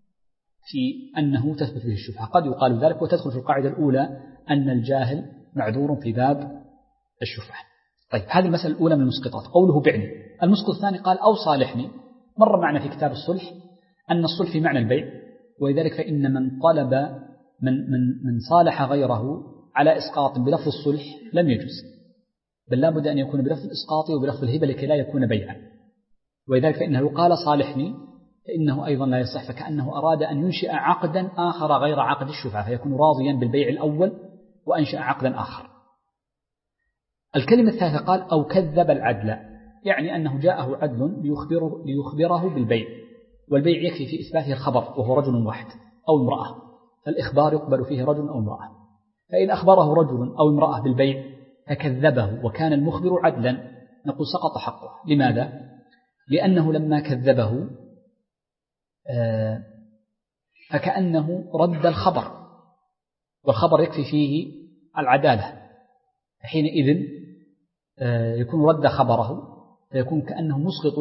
في أنه تثبت به الشفعة، قد يقال ذلك وتدخل في القاعدة الأولى أن الجاهل معذور في باب الشفعة. طيب هذه المسألة الأولى من المسقطات قوله بعني. المسقط الثاني قال أو صالحني. مر معنا في كتاب الصلح أن الصلح في معنى البيع، ولذلك فإن من طلب من صالح غيره على إسقاط بلفظ الصلح لم يجوز، بل لا بد أن يكون بلفظ الإسقاط وبلفظ الهبة لكي لا يكون بيعا. ولذلك فإنه قال صالحني فإنه أيضا لا يصح، فكأنه أراد أن ينشئ عقدا آخر غير عقد الشفعة فيكون راضيا بالبيع الأول وأنشأ عقدا آخر. الكلمة الثالثة قال أو كذب العدل، يعني أنه جاءه عدل ليخبره بالبيع، والبيع يكفي في إثباته الخبر وهو رجل واحد أو امرأة، فالإخبار يقبل فيه رجل أو امرأة. فإن أخبره رجل أو امرأة بالبيع فكذبه وكان المخبر عدلا نقول سقط حقه. لماذا؟ لأنه لما كذبه فكأنه رد الخبر، والخبر يكفي فيه العدالة، حينئذ يكون رد خبره فيكون كأنه مسقط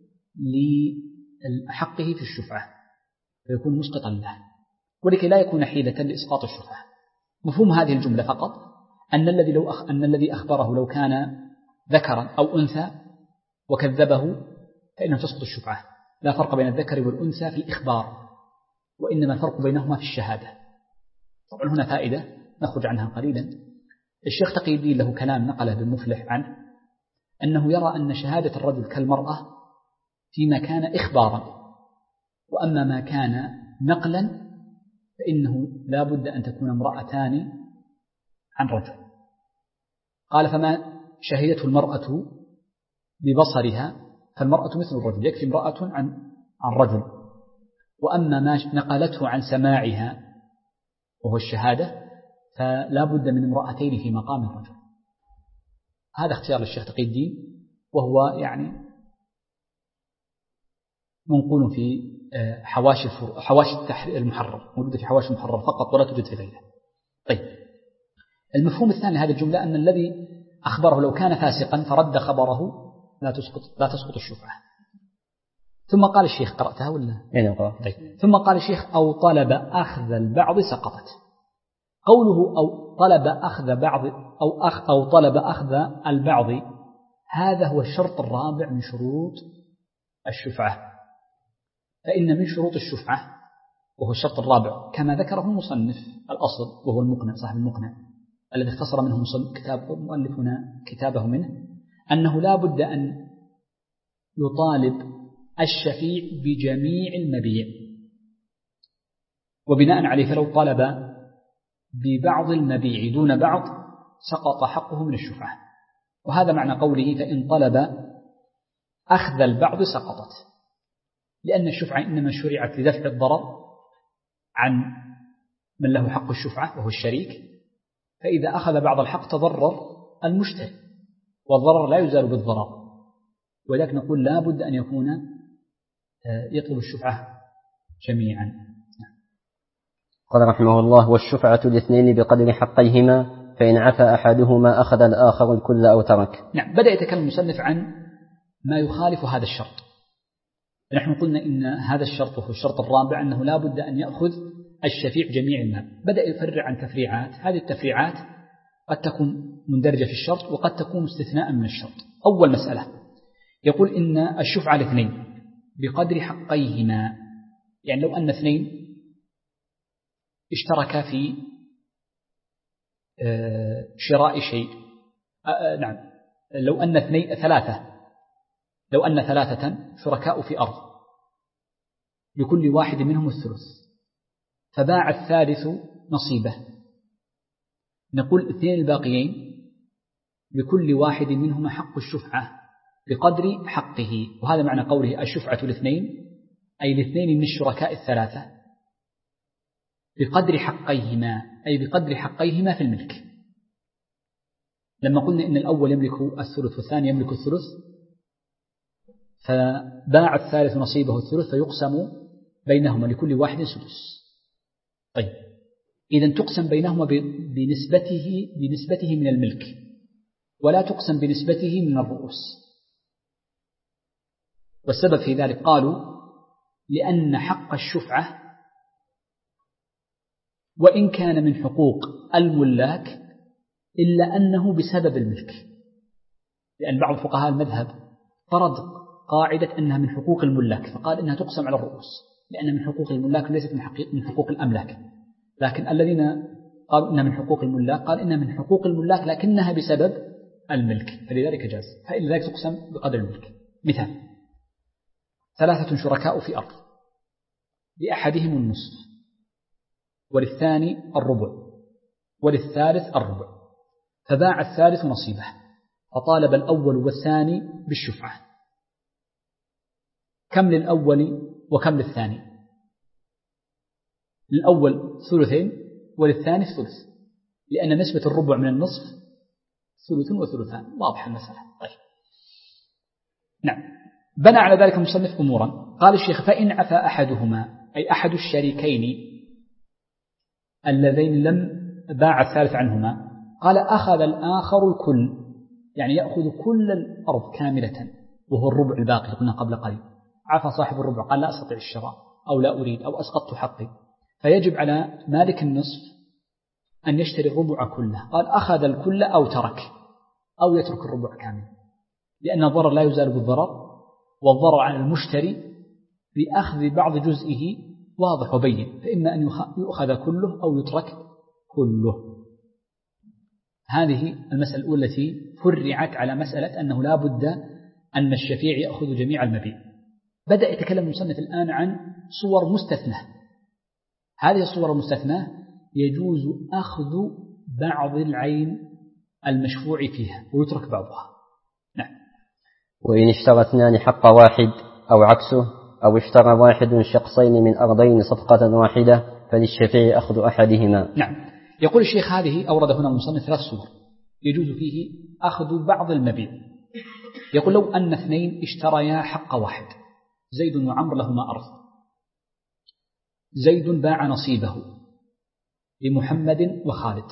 لحقه في الشفعة فيكون مسقطا له، ولكي لا يكون حيلة لإسقاط الشفعة. مفهوم هذه الجملة فقط أن الذي أخبره لو كان ذكرا أو أنثى وكذبه فإنه تسقط الشفعة. لا فرق بين الذكر والأنثى في الإخبار، وإنما الفرق بينهما في الشهادة. طبعا هنا فائدة نخرج عنها قليلا. الشيخ تقي الدين له كلام نقله بالمفلح عنه أنه يرى أن شهادة الرجل كالمرأة فيما كان إخبارا، وأما ما كان نقلا فإنه لا بد أن تكون امرأتان عن رجل. قال فما شهدته المرأة ببصرها فالمرأة مثل الرجل، يكفي امرأة عن رجل، وأما ما نقلته عن سماعها وهو الشهادة فلا بد من امرأتين في مقام الرجل. هذا اختيار للشيخ تقي الدين، وهو يعني منقول في حواشي المحرر، موجودة في حواشي المحرر فقط ولا توجد في غيره. طيب المفهوم الثاني هذه الجملة أن الذي أخبره لو كان فاسقا فرد خبره لا تسقط الشفعة. ثم قال الشيخ قرأتها ولا؟ طيب. ثم قال الشيخ أو طلب أخذ البعض سقطت. قوله أو طلب أخذ بعض أو طلب أخذ البعض هذا هو الشرط الرابع من شروط الشفعة. فإن من شروط الشفعة، وهو الشرط الرابع كما ذكره المصنف الأصل وهو المقنع صاحب المقنع الذي اختصر منه مؤلفنا كتابه منه، أنه لا بد أن يطالب الشفيع بجميع المبيع، وبناء عليه فلو طلب ببعض المبيع دون بعض سقط حقه من الشفعة. وهذا معنى قوله فإن طلب أخذ البعض سقطت، لأن الشفعة إنما شرعت لدفع الضرر عن من له حق الشفعة وهو الشريك، فإذا أخذ بعض الحق تضرر المشتري، والضرر لا يزال بالضرر، ولكن نقول لا بد أن يكون يطلب الشفعة جميعا. قال رحمه الله: والشفعة الاثنين بقدر حقيهما، فإن عفى أحدهما أخذ الآخر الكل أو ترك. نعم، بدأ يتكلم المصنف عن ما يخالف هذا الشرط. نحن قلنا إن هذا الشرط وهو الشرط الرابع أنه لا بد أن يأخذ الشفيع جميع المال. بدأ يفرع عن تفريعات، هذه التفريعات قد تكون مندرجة في الشرط وقد تكون استثناء من الشرط. أول مسألة يقول إن الشفعة الاثنين بقدر حقيهما، يعني لو أن اثنين اشتركا في شراء شيء، نعم، لو أن ثلاثة شركاء في أرض لكل واحد منهم الثلث، فباع الثالث نصيبه، نقول الاثنين الباقيين لكل واحد منهما حق الشفعة بقدر حقه. وهذا معنى قوله الشفعة الاثنين، أي الاثنين من الشركاء الثلاثة بقدر حقيهما، أي بقدر حقيهما في الملك. لما قلنا إن الأول يملك الثلث والثاني يملك الثلث، فباع الثالث نصيبه الثلث فيقسم بينهما لكل واحد سدس. طيب، إذن تقسم بينهما بنسبته من الملك، ولا تقسم بنسبته من الرؤوس. والسبب في ذلك قالوا لأن حق الشفعة وإن كان من حقوق الملاك إلا أنه بسبب الملك، لأن بعض فقهاء المذهب فرض قاعدة أنها من حقوق الملاك فقال إنها تقسم على الرؤوس، لأن من حقوق الملاك ليست من حقوق الأملاك. لكن الذين قالوا إنها من حقوق الملاك قال إنها من حقوق الملاك لكنها بسبب الملك، فلذلك جاز، فلذلك تقسم بقدر الملك. مثال: 3 شركاء في أرض، لأحدهم النصف وللثاني الربع وللثالث الربع، فباع الثالث نصيبه، فطالب الأول والثاني بالشفعة. كم للأول وكم للثاني؟ للأول ثلثين وللثاني ثلث، لأن نسبة الربع من النصف ثلث وثلثان. واضح المسألة. طيب، نعم. بنى على ذلك المصنف أمورا. قال الشيخ: فإن عفى أحدهما، أي أحد الشريكين اللذين لم باع الثالث عنهما، قال أخذ الآخر الكل، يعني يأخذ كل الأرض كاملة وهو الربع الباقي. قلنا قبل قليل عفى صاحب الربع قال لا أستطيع الشراء أو لا أريد أو أسقطت حقي، فيجب على مالك النصف أن يشتري الربع كله. قال أخذ الكل أو ترك، أو يترك الربع كامل، لأن الضرر لا يزال بالضرر، والضرر على المشتري بأخذ بعض جزئه واضح وبين، فإما أن يؤخذ كله أو يترك كله. هذه المسألة الأولى التي فرعت على مسألة أنه لا بد أن الشفيع يأخذ جميع المبيع. بدأ يتكلم المصنف الآن عن صور مستثنى. هذه الصور المستثنى يجوز أخذ بعض العين المشفوع فيها ويترك بعضها. نعم. وإن اشترى اثنان حق واحد أو عكسه، أو اشترى واحد شخصين من أرضين صفقة واحدة، فللشفيع أخذ أحدهما. نعم. يقول الشيخ هذه أورد هنا المصنف 3 صور يجوز فيه أخذ بعض المبيع. يقول لو أن اثنين اشتريا حق واحد، زيد وعمر لهما أرض، زيد باع نصيبه لمحمد وخالد،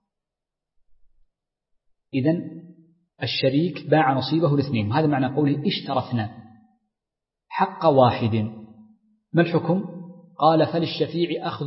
إذن الشريك باع نصيبه لاثنين، وهذا معنى قوله اشترى اثنان حق واحد. ما الحكم؟ قال فللشفيع أخذ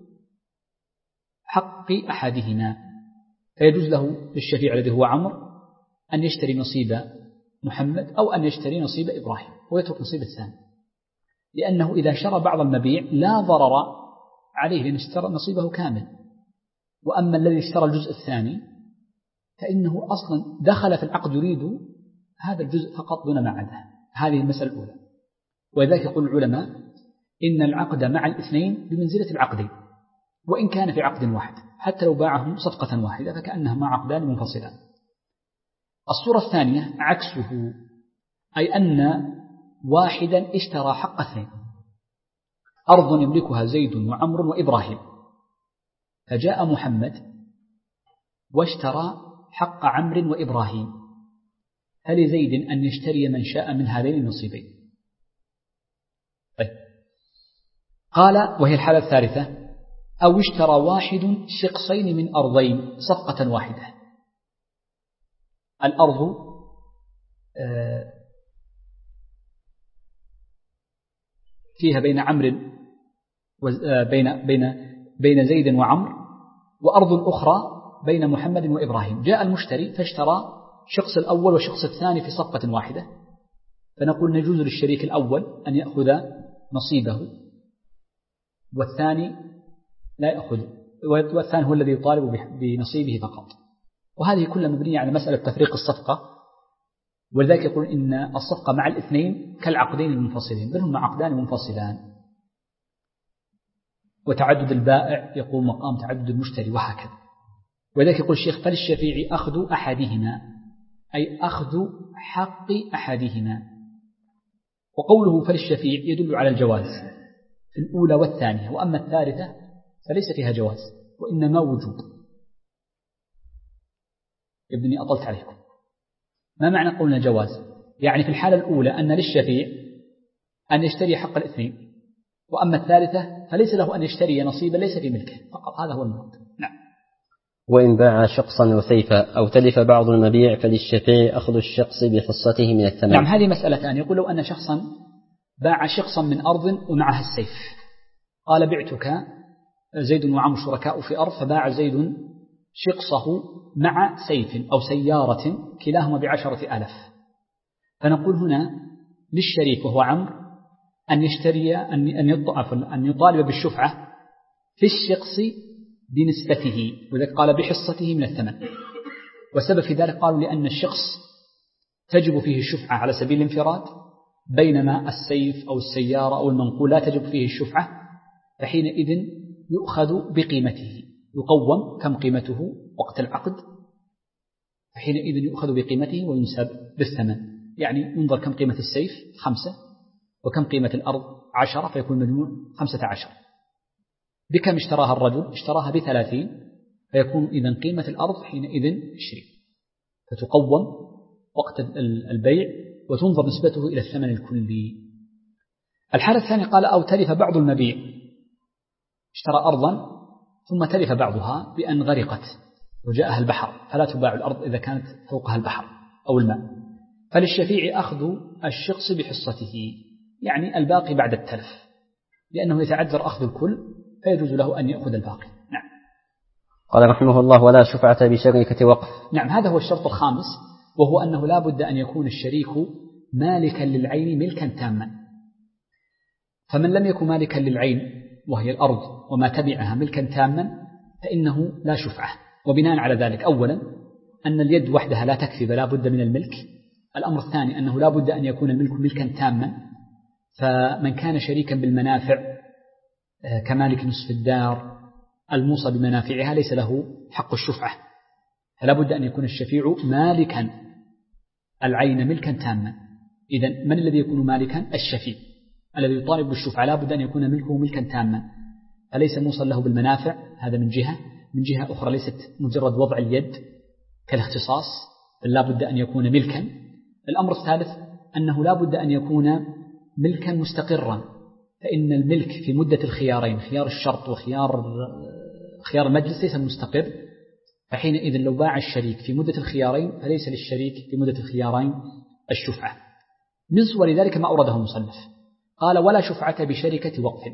حق أحدهما، فيجوز له للشفيع الذي هو عمر أن يشتري نصيب محمد أو أن يشتري نصيب إبراهيم ويترك نصيب الثاني، لأنه إذا شرى بعض المبيع لا ضرر عليه لأن اشترى نصيبه كامل. وأما الذي اشترى الجزء الثاني فإنه أصلا دخل في العقد يريد هذا الجزء فقط دون ما عداه. هذه المسألة الأولى. ولذلك يقول العلماء إن العقد مع الاثنين بمنزلة العقدين وإن كان في عقد واحد، حتى لو باعهم صفقة واحدة فكأنهما عقدان منفصلان. الصورة الثانية عكسه، أي أن واحدا اشترى حق اثنين، أرض يملكها زيد وعمر وإبراهيم، فجاء محمد واشترى حق عمرو وإبراهيم، فلزيد أن يشتري من شاء من هذين النصيبين. طيب. قال وهي الحالة الثالثة: أو اشترى واحد شقصين من أرضين صفقة واحدة. الأرض فيها بين عمرو بين زيد وعمر، وأرض أخرى بين محمد وإبراهيم. جاء المشتري فاشترى شخص الأول وشخص الثاني في صفقة واحدة، فنقول نجوز للشريك الأول أن يأخذ نصيبه والثاني لا يأخذ، والثاني هو الذي يطالب بنصيبه فقط. وهذه كلها مبنية على مسألة تفريق الصفقة. ولذلك يقول إن الصفقة مع الاثنين كالعقدين المنفصلين، بل هما عقدان منفصلان. وتعدد البائع يقوم مقام تعدد المشتري وهكذا. ولذلك يقول الشيخ: فللشفيع أخذ أحدهما، أي أخذ حق أحدهما. وقوله فللشفيع يدل على الجواز في الأولى والثانية، وأما الثالثة فليس فيها جواز وإنما وجوب. ابني أطلت عليكم. ما معنى قولنا جواز؟ يعني في الحالة الأولى أن للشفيع أن يشتري حق الاثنين، وأما الثالثة فليس له أن يشتري نصيبا ليس في ملكه فقط. هذا هو المراد. نعم. وإن باع شخصا وسيفا أو تلف بعض المبيع فللشفيع أخذ الشخص بحصته من الثمن. نعم، هذه مسألتان. يقول لو أن شخصا باع شخصا من أرض ومعها السيف، قال: بعتك زيد وعمر شركاء في أرض، فباع زيد شقصه مع سيف أو سيارة كلاهما ب10,000. فنقول هنا للشريك وهو عمرو أن يشتري أن يطالب بالشفعة في الشقص بنسبته، وذلك قال بحصته من الثمن. والسبب في ذلك قالوا لأن الشخص تجب فيه الشفعة على سبيل الانفراد، بينما السيف أو السيارة أو المنقول لا تجب فيه الشفعة، فحينئذ يؤخذ بقيمته، يقوم كم قيمته وقت العقد، فحينئذ يؤخذ بقيمته وينسب بالثمن. يعني ينظر كم قيمة السيف 5 وكم قيمة الأرض 10، فيكون مجموع 15. بكم اشتراها الرجل؟ اشتراها ب30، فيكون إذن قيمة الأرض حينئذ 20، فتقوم وقت البيع وتنظر نسبته إلى الثمن الكلي. الحالة الثانية قال: أو تلف بعض المبيع، اشترى أرضا ثم تلف بعضها بأن غرقت وجاءها البحر، فلا تباع الأرض إذا كانت فوقها البحر أو الماء، فللشفيع أخذ الشخص بحصته، يعني الباقي بعد التلف، لأنه يتعذر أخذ الكل فيجوز له أن يأخذ الباقي. نعم. قال رحمه الله: ولا شفعة بشركة وقف. نعم، هذا هو الشرط الخامس، وهو أنه لا بد أن يكون الشريك مالكا للعين ملكا تاما. فمن لم يكن مالكا للعين وهي الأرض وما تبعها ملكا تاما فإنه لا شفعة. وبناء على ذلك: أولا أن اليد وحدها لا تكفي بل لا بد من الملك. الأمر الثاني أنه لا بد أن يكون الملك ملكا تاما، فمن كان شريكا بالمنافع كمالك نصف الدار الموصى بمنافعها ليس له حق الشفعة، فلا بد أن يكون الشفيع مالكا العين ملكا تاما. إذن من الذي يكون مالكا؟ الشفيع الذي يطالب بالشفعة لا بد أن يكون ملكه ملكا تاما، فليس موصى له بالمنافع، هذا من جهة. من جهة أخرى ليست مجرد وضع اليد كالاختصاص، بل لا بد أن يكون ملكا. الأمر الثالث أنه لا بد أن يكون ملكا مستقرا، فإن الملك في مدة الخيارين، خيار الشرط وخيار المجلس، ليس مستقر، فحينئذ لو باع الشريك في مدة الخيارين فليس للشريك في مدة الخيارين الشفعة. من صور ذلك ما أورده المصنف، قال: ولا شفعة بشركة وقف.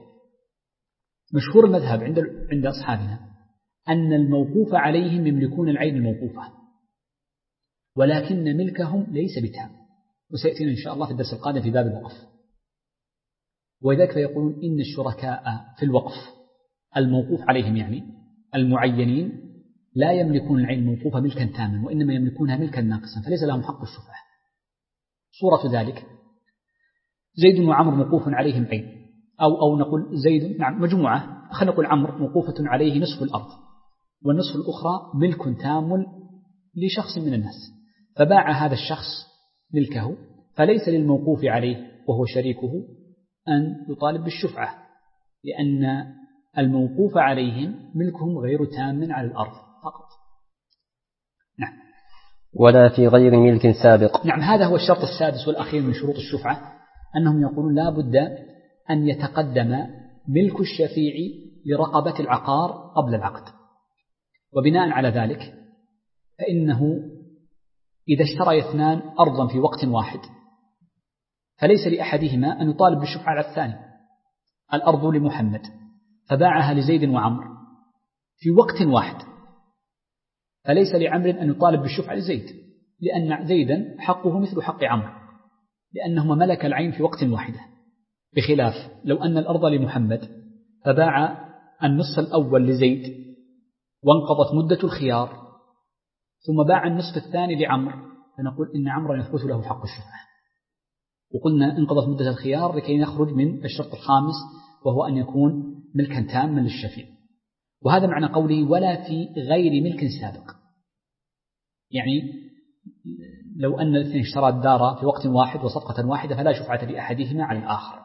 مشهور المذهب عند أصحابنا أن الموقوف عليهم يملكون العين الموقوفة، ولكن ملكهم ليس بتام، وسيأتينا إن شاء الله في الدرس القادم في باب الوقف. ولذلك فيقولون إن الشركاء في الوقف الموقوف عليهم يعني المعينين لا يملكون العين الموقوفة ملكا تاما، وإنما يملكونها ملكا ناقصا، فليس لهم حق الشفعة. صورة ذلك زيد وعمر موقوف عليهم عين، أو نقول زيد مجموعة، خلينا نقول عمرو موقوفة عليه نصف الأرض، والنصف الأخرى ملك تام لشخص من الناس، فباع هذا الشخص ملكه، فليس للموقوف عليه وهو شريكه أن يطالب بالشفعة، لأن الموقوف عليهم ملكهم غير تام على الأرض فقط. نعم. ولا في غير ملك سابق. نعم، هذا هو الشرط السادس والأخير من شروط الشفعة، أنهم يقولون لا بد أن يتقدم ملك الشفيع لرقبة العقار قبل العقد. وبناء على ذلك فإنه إذا اشترى اثنان أرضا في وقت واحد فليس لأحدهما أن يطالب بالشفعة على الثاني. الأرض لمحمد فباعها لزيد وعمر في وقت واحد، فليس لعمر أن يطالب بالشفعة لزيد، لأن زيدا حقه مثل حق عمرو، لأنهما ملك العين في وقت واحد. بخلاف لو أن الأرض لمحمد فباع النصف الأول لزيد وانقضت مدة الخيار، ثم باع النصف الثاني لعمر، فنقول إن عمرا يثبت له حق الشفعة. وقلنا انقضت مدة الخيار لكي نخرج من الشرط الخامس، وهو أن يكون ملكا تاما للشفيع. وهذا معنى قوله ولا في غير ملك سابق، يعني لو أن الاثنين اشترى الدار في وقت واحد وصفقة واحدة فلا شفعة لأحدهما على الآخر.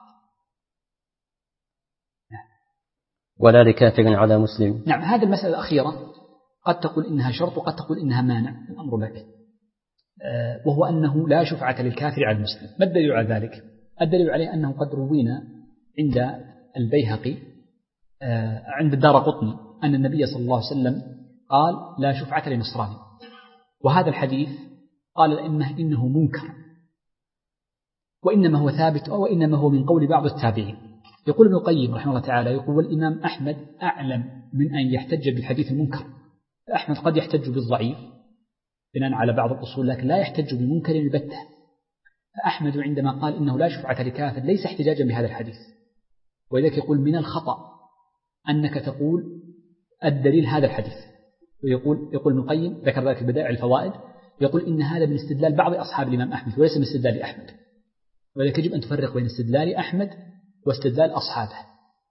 ولا لكافر على مسلم. نعم، هذه المسألة الأخيرة قد تقول إنها شرط وقد تقول إنها مانع، الأمر لك، وهو أنه لا شفعة للكافر على المسلم. ما الدليل على ذلك؟ الدليل عليه أنه قد روينا عند البيهقي عند الدارقطني أن النبي صلى الله عليه وسلم قال لا شفعة لنصراني، وهذا الحديث قال الأئمة إنه منكر، وإنما هو ثابت أو إنما هو من قول بعض التابعين. يقول ابن القيم رحمه الله تعالى، يقول والإمام أحمد أعلم من أن يحتج بالحديث المنكر. أحمد قد يحتج بالضعيف بناء على بعض الأصول، لكن لا يحتج بمنكر البتة. فأحمد عندما قال إنه لا شفعة لكافر ليس احتجاجا بهذا الحديث، ولذلك يقول من الخطأ أنك تقول الدليل هذا الحديث. ويقول ابن القيم ذكر ذلك في بدائع الفوائد، يقول إن هذا من استدلال بعض أصحاب الإمام أحمد وليس من استدلال أحمد، ولذلك يجب أن تفرق بين استدلال أحمد واستدلال أصحابه.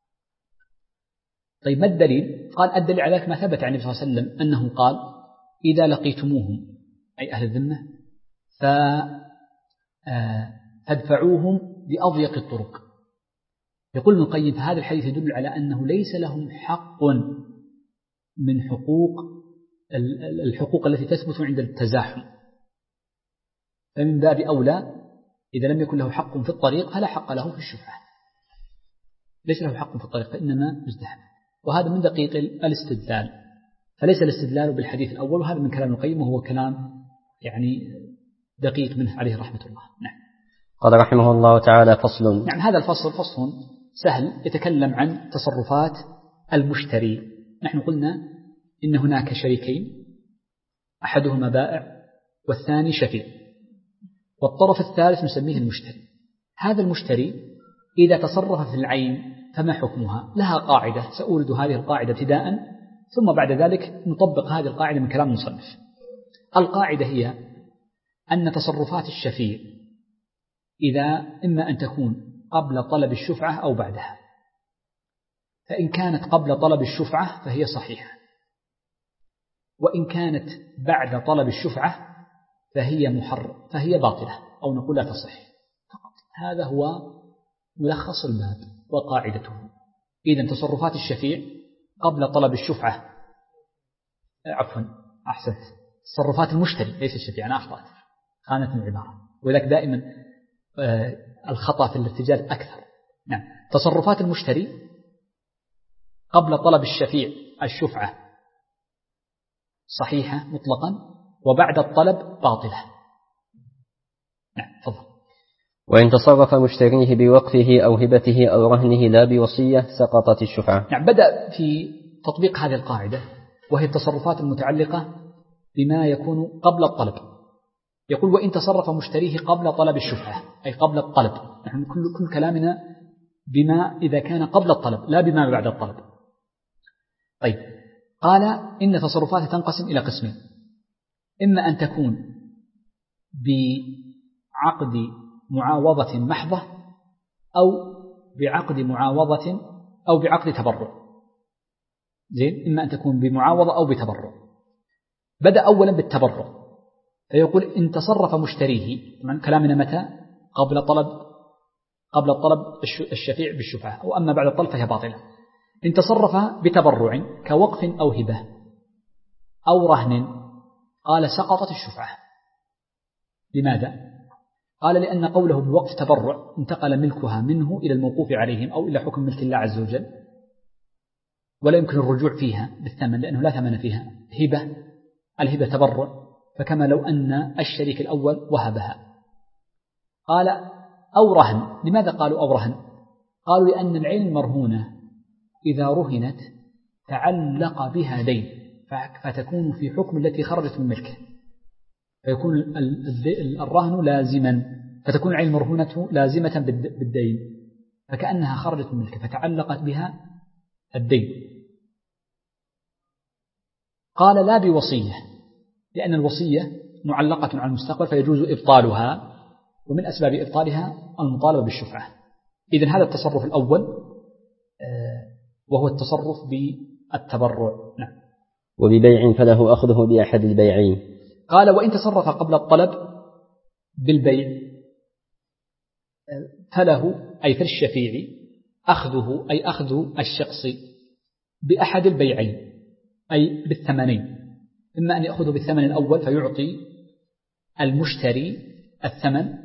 طيب ما الدليل؟ قال الدليل على ذلك ما ثبت عن النبي صلى الله عليه وسلم أنه قال إذا لقيتموهم أي أهل الذمة فادفعوهم بأضيق الطرق. يقول ابن القيم فهذا الحديث يدل على أنه ليس لهم حق من الحقوق التي تثبت عند التزاحم، فمن باب أولى إذا لم يكن له حق في الطريق فلا حق له في الشفعة، ليس له حق في الطريق فإنما يزدحم. وهذا من دقيق الاستدلال، فليس الاستدلال بالحديث الأول، وهذا من كلام ابن القيم وهو كلام يعني دقيق منه عليه رحمة الله. نعم. قال رحمه الله تعالى فصل. نعم، هذا الفصل فصل سهل يتكلم عن تصرفات المشتري. نحن قلنا إن هناك شريكين، أحدهما بائع والثاني شفيع، والطرف الثالث نسميه المشتري. هذا المشتري إذا تصرف في العين فما حكمها؟ لها قاعدة، سأورد هذه القاعدة ابتداء ثم بعد ذلك نطبق هذه القاعدة من كلام المصنف. القاعدة هي أن تصرفات الشفيع إذا إما أن تكون قبل طلب الشفعة أو بعدها، فإن كانت قبل طلب الشفعة فهي صحيحة، وإن كانت بعد طلب الشفعة فهي باطلة أو نقول لا تصح فقط. هذا هو ملخص الباب وقاعدته. إذن تصرفات الشفيع قبل طلب الشفعة، أحسنت، تصرفات المشتري ليس الشفيع، أنا أخطأت، خانت العبارة، ولذلك دائما الخطأ في الارتجال أكثر. نعم، تصرفات المشتري قبل طلب الشفيع الشفعة صحيحة مطلقا، وبعد الطلب باطلة. نعم، تفضل. وإن تصرف مشتريه بوقفه أو هبته أو رهنه لا بوصية سقطت الشفعة. نعم، بدأ في تطبيق هذه القاعدة، وهي التصرفات المتعلقة بما يكون قبل الطلب. يقول وإن تصرف مشتريه قبل طلب الشفعة، أي قبل الطلب. نحن كل كلامنا بما إذا كان قبل الطلب لا بما بعد الطلب. طيب، قال إن تصرفات تنقسم إلى قسمين: إما أن تكون بعقد معاوضة محضة، أو بعقد معاوضة أو بعقد تبرع. زين، إما أن تكون بمعاوضة أو بتبرع. بدأ أولا بالتبرع، فيقول إن تصرف مشتريه، طبعا كلامنا متى؟ قبل الطلب الشفيع بالشفعة، أو أما بعد الطلب فهي باطلة. إن تصرف بتبرع كوقف أو هبة أو رهن، قال سقطت الشفعة. لماذا؟ قال لأن قوله بوقف تبرع انتقل ملكها منه إلى الموقوف عليهم أو إلى حكم ملك الله عز وجل، ولا يمكن الرجوع فيها بالثمن لأنه لا ثمن فيها. هبة، الهبة تبرع، فكما لو أن الشريك الأول وهبها. قال أو رهن. لماذا قالوا أو رهن؟ قالوا لأن العين المرهونة إذا رهنت تعلق بها دين، فتكون في حكم التي خرجت من ملكه، فيكون الرهن لازما، فتكون العين المرهونة لازمة بالدين، فكأنها خرجت من ملكه فتعلقت بها الدين. قال لا بوصية، لأن الوصية معلقة على المستقبل فيجوز إبطالها، ومن أسباب إبطالها المطالبة بالشفعة. إذن هذا التصرف الأول وهو التصرف بالتبرع. نعم. وببيع فله أخذه بأحد البيعين. قال وإن تصرف قبل الطلب بالبيع فله، أي في الشفيع، أخذه، أي أخذ الشخص بأحد البيعين، أي بالثمنين. إما أن يأخذه بالثمن الأول فيعطي المشتري الثمن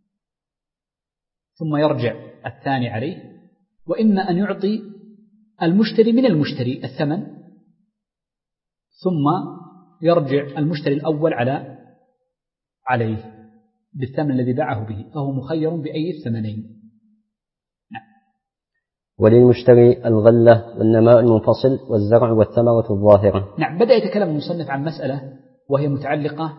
ثم يرجع الثاني عليه، وإما أن يعطي المشتري من المشتري الثمن ثم يرجع المشتري الأول عليه بالثمن الذي باعه به، فهو مخير بأي الثمنين. نعم. وللمشتري الغلة والنماء المنفصل والزرع والثمرة الظاهرة. نعم. بدأ يتكلم المصنف عن مسألة وهي متعلقة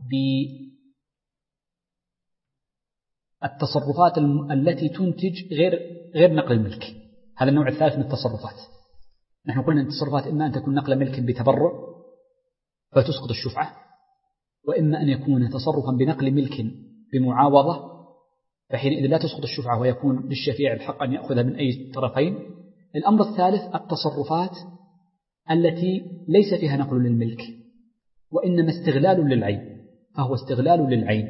بالتصرفات التي تنتج غير نقل الملك. هذا النوع الثالث من التصرفات. نحن قلنا أن التصرفات إما أن تكون نقل ملك بتبرع فتسقط الشفعة، وإما أن يكون تصرفا بنقل ملك بمعاوضة، فحينئذ لا تسقط الشفعة ويكون للشفيع الحق أن يأخذها من أي طرفين. الأمر الثالث التصرفات التي ليس فيها نقل للملك وإنما استغلال للعين، فهو استغلال للعين.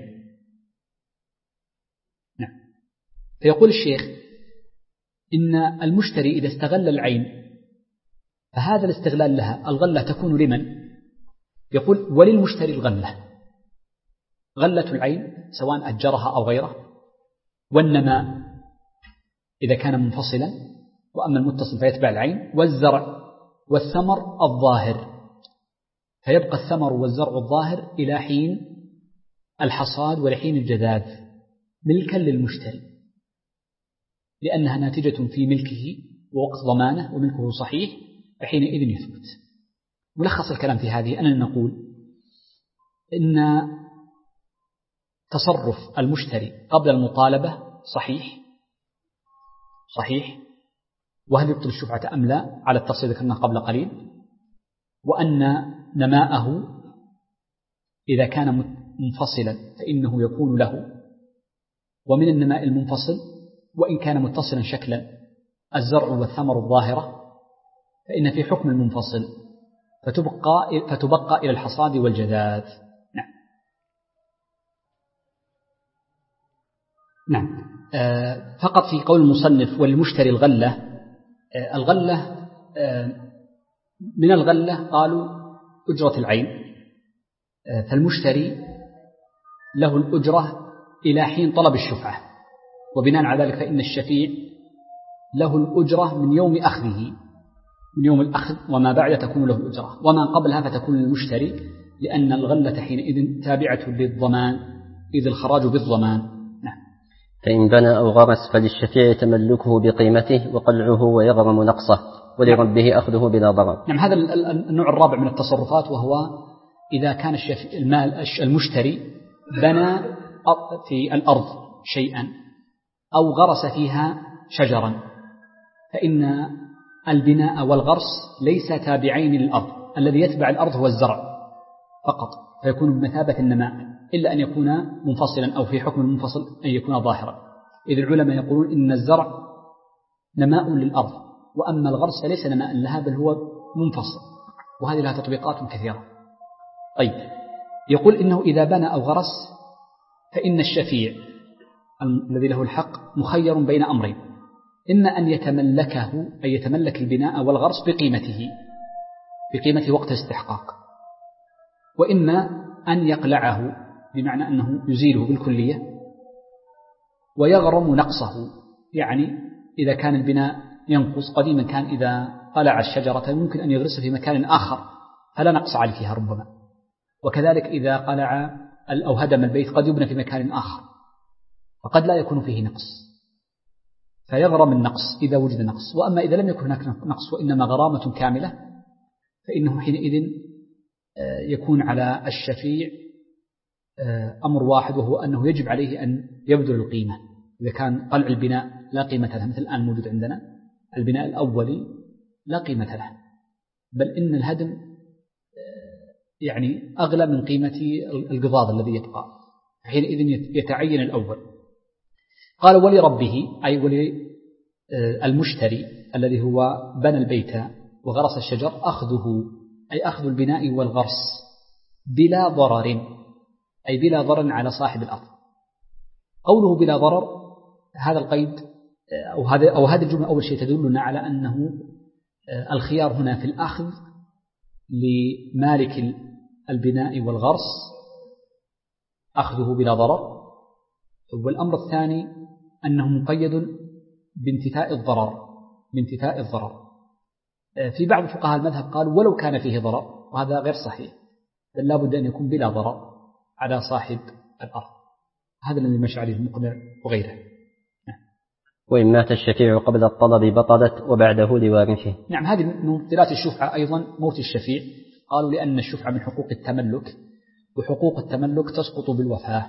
نعم. فيقول الشيخ إن المشتري إذا استغل العين فهذا الاستغلال لها، الغلة تكون لمن؟ يقول وللمشتري الغلة، غلة العين سواء أجرها أو غيره، والنماء إذا كان منفصلا، وأما المتصل فيتبع العين، والزرع والثمر الظاهر، فيبقى الثمر والزرع الظاهر إلى حين الحصاد ولحين الجذاذ ملكا للمشتري، لأنها ناتجة في ملكه ووقت ضمانه وملكه صحيح، فحينئذ يثبت. ملخص الكلام في هذه أننا نقول إن تصرف المشتري قبل المطالبة صحيح، وهل يبطل الشفعة أم لا على التفصيل ذكرناه قبل قليل، وأن نماءه إذا كان منفصلا فإنه يكون له، ومن النماء المنفصل وإن كان متصلا شكلا الزرع والثمر الظاهرة، فإن في حكم المنفصل فتبقى إلى الحصاد والجذاذ. نعم. فقط في قول المصنف والمشتري الغلة، الغلة من الغلة قالوا أجرة العين، فالمشتري له الأجرة إلى حين طلب الشفعة، وبناء على ذلك فإن الشفيع له الأجرة من يوم أخذه، من يوم الأخذ وما بعد تكون له الأجرة، وما قبلها فتكون للمشتري، لأن الغلة حينئذ تابعة للضمان، إذ الخراج بالضمان. نعم. فإن بنى أو غرس فللشفيع تملكه بقيمته وقلعه ويغرم نقصه، ولربه أخذه بلا ضرر. نعم. هذا النوع الرابع من التصرفات، وهو إذا كان المشتري بنى في الأرض شيئا أو غرس فيها شجرا، فإن البناء والغرس ليس تابعين للأرض، الذي يتبع الأرض هو الزرع فقط، فيكون بمثابة النماء، إلا أن يكون منفصلا أو في حكم المنفصل أن يكون ظاهرا. إذ العلماء يقولون إن الزرع نماء للأرض، وأما الغرس فليس نماء لها بل هو منفصل، وهذه لها تطبيقات كثيرة. طيب، يقول إنه إذا بنى أو غرس فإن الشفيع الذي له الحق مخير بين أمرين: إما أن يتملكه، أي يتملك البناء والغرس بقيمة وقت الاستحقاق، وإما أن يقلعه، بمعنى أنه يزيله بالكلية ويغرم نقصه. يعني إذا كان البناء ينقص قديما، كان إذا قلع الشجرة يمكن أن يغرس في مكان آخر فلا نقص عليه فيها ربما، وكذلك إذا قلع أو هدم البيت قد يبنى في مكان آخر فقد لا يكون فيه نقص، فيغرم النقص إذا وجد نقص. وأما إذا لم يكن هناك نقص وإنما غرامة كاملة فإنه حينئذ يكون على الشفيع أمر واحد، وهو أنه يجب عليه أن يبذل القيمة. إذا كان قلع البناء لا قيمة له، مثل الآن موجود عندنا البناء الأولي لا قيمة له، بل إن الهدم يعني أغلى من قيمة القضاض الذي يبقى، حينئذ يتعين الأول. قال ولربه، أي وللمشتري الذي هو بنى البيت وغرس الشجر، أخذه أي أخذ البناء والغرس بلا ضرر، أي بلا ضرر على صاحب الأرض. قوله بلا ضرر، هذا القيد أو هذه الجملة أول شيء تدلنا على أنه الخيار هنا في الأخذ لمالك البناء والغرس، أخذه بلا ضرر. والأمر الثاني أنه مقيد بانتفاء الضرر. في بعض فقهاء المذهب قالوا ولو كان فيه ضرر، وهذا غير صحيح، بل لا بد أن يكون بلا ضرر على صاحب الأرض. هذا الذي مشى عليه المقنع وغيره. وإن مات الشفيع قبل الطلب بطلت وبعده لوارثه. نعم، هذه من مبطلات الشفعة أيضا موت الشفيع. قالوا لأن الشفعة من حقوق التملك، وحقوق التملك تسقط بالوفاة،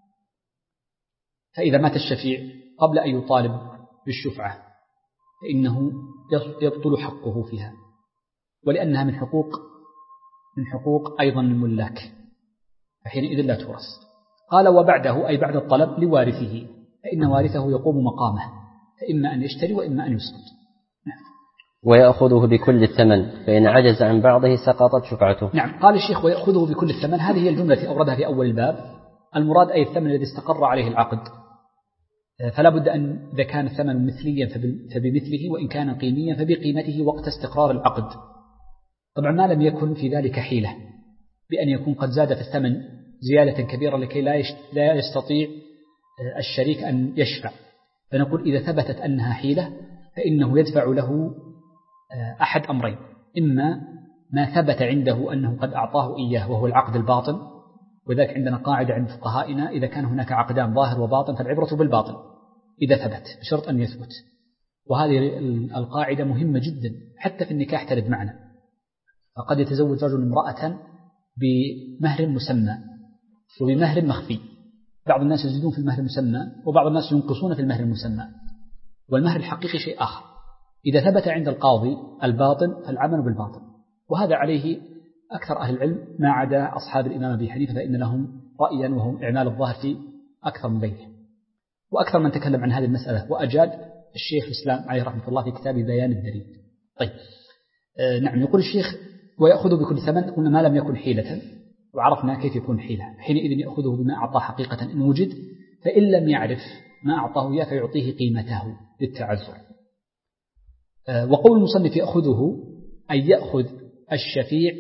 فإذا مات الشفيع قبل أن يطالب بالشفعة فإنه يبطل حقه فيها، ولأنها من حقوق أيضا الملاك، فحينئذ لا تورث. قال وبعده، أي بعد الطلب، لوارثه، فإن وارثه يقوم مقامه، فإما أن يشتري وإما أن يسقط. ويأخذه بكل الثمن، فإن عجز عن بعضه سقطت شفعته. نعم، قال الشيخ ويأخذه بكل الثمن، هذه هي الجملة التي أوردها في أول الباب. المراد أي الثمن الذي استقر عليه العقد، فلا بد أن إذا كان الثمن مثليا فبمثله، وإن كان قيميا فبقيمته وقت استقرار العقد. طبعا ما لم يكن في ذلك حيلة بأن يكون قد زاد في الثمن زيادة كبيرة لكي لا يستطيع الشريك أن يشفع، فنقول إذا ثبتت أنها حيلة فإنه يدفع له أحد أمرين: إما ما ثبت عنده أنه قد أعطاه إياه وهو العقد الباطن، وذلك عندنا قاعدة عند فقهائنا: إذا كان هناك عقدان ظاهر وباطن فالعبرة بالباطن إذا ثبت، بشرط أن يثبت. وهذه القاعدة مهمة جدا حتى في النكاح ترد معنا. فقد يتزوج رجل امرأة بمهر مسمى وبمهر مخفي، بعض الناس يزيدون في المهر المسمى وبعض الناس ينقصون في المهر المسمى، والمهر الحقيقي شيء آخر. إذا ثبت عند القاضي الباطن فالعمل بالباطن، وهذا عليه أكثر أهل العلم ما عدا أصحاب الإمام أبي حنيفة، فإن لهم رأيا وهم إعمال الظاهر في أكثر من غيره. وأكثر من تكلم عن هذه المسألة وأجاد الشيخ الإسلام عليه رحمة الله في كتاب بيان الدليل. طيب، نعم، يقول الشيخ ويأخذ بكل ثمن، قلنا ما لم يكن حيلة، وعرفنا كيف يكون حيلة، حينئذ يأخذه بما أعطاه حقيقة إن وجد، فإن لم يعرف ما أعطاه إياه فيعطيه قيمته للتعذر. وقول المصنف يأخذه أي يأخذ الشفيع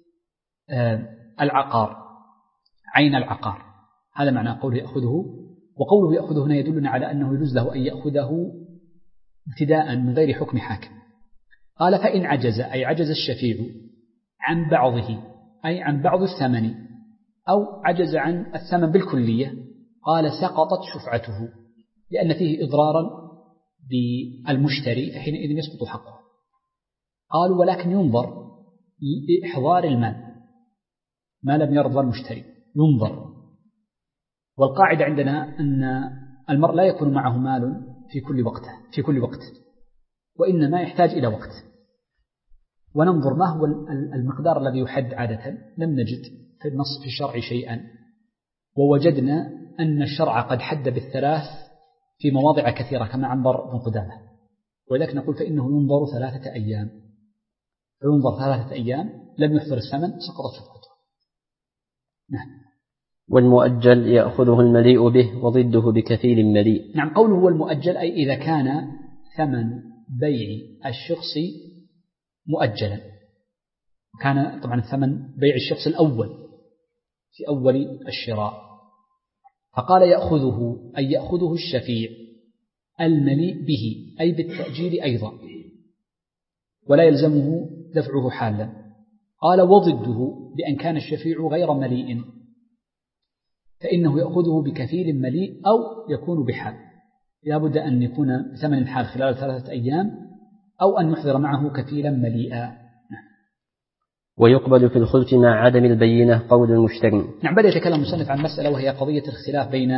العقار، عين العقار، هذا معنى قوله يأخذه. وقوله يأخذه هنا يدلنا على أنه يجوز له أن يأخذه ابتداء من غير حكم حاكم. قال فإن عجز، أي عجز الشفيع عن بعضه، أي عن بعض الثمن، أو عجز عن الثمن بالكلية، قال سقطت شفعته، لأن فيه إضرارا بالمشتري فحينئذ يسقط حقه. قالوا ولكن ينظر لإحضار المال، ما لم يرضى المشتري ينظر، والقاعدة عندنا أن المرء لا يكون معه مال في كل وقت وإنما يحتاج إلى وقت. وننظر ما هو المقدار الذي يحد عادة. لم نجد في النص في الشرع شيئا، ووجدنا أن الشرع قد حد بالثلاث في مواضع كثيرة كما عنبر بن قدامة، ولذلك نقول فإنه ينظر 3 أيام، فينظر 3 أيام لم يحضر الثمن سقطت شفعته. نعم. والمؤجل يأخذه المليء به وضده بكفيل مليء. نعم، قوله هو المؤجل أي إذا كان ثمن بيع الشخص مؤجلا، كان طبعا ثمن بيع الشخص الأول في أول الشراء، فقال يأخذه أي يأخذه الشفيع المليء به أي بالتأجيل أيضا، ولا يلزمه دفعه حالا. قال وضده بأن كان الشفيع غير مليء فإنه يأخذه بكفيل مليء أو يكون بحال، لا بد أن يكون بثمن الحال خلال 3 أيام أو أن يحضر معه كفيلا مليئا. ويقبل في الخلف مع عدم البينة قول المشتري. نعم، بدأ يتكلم المصنف عن مسألة وهي قضية الاختلاف بين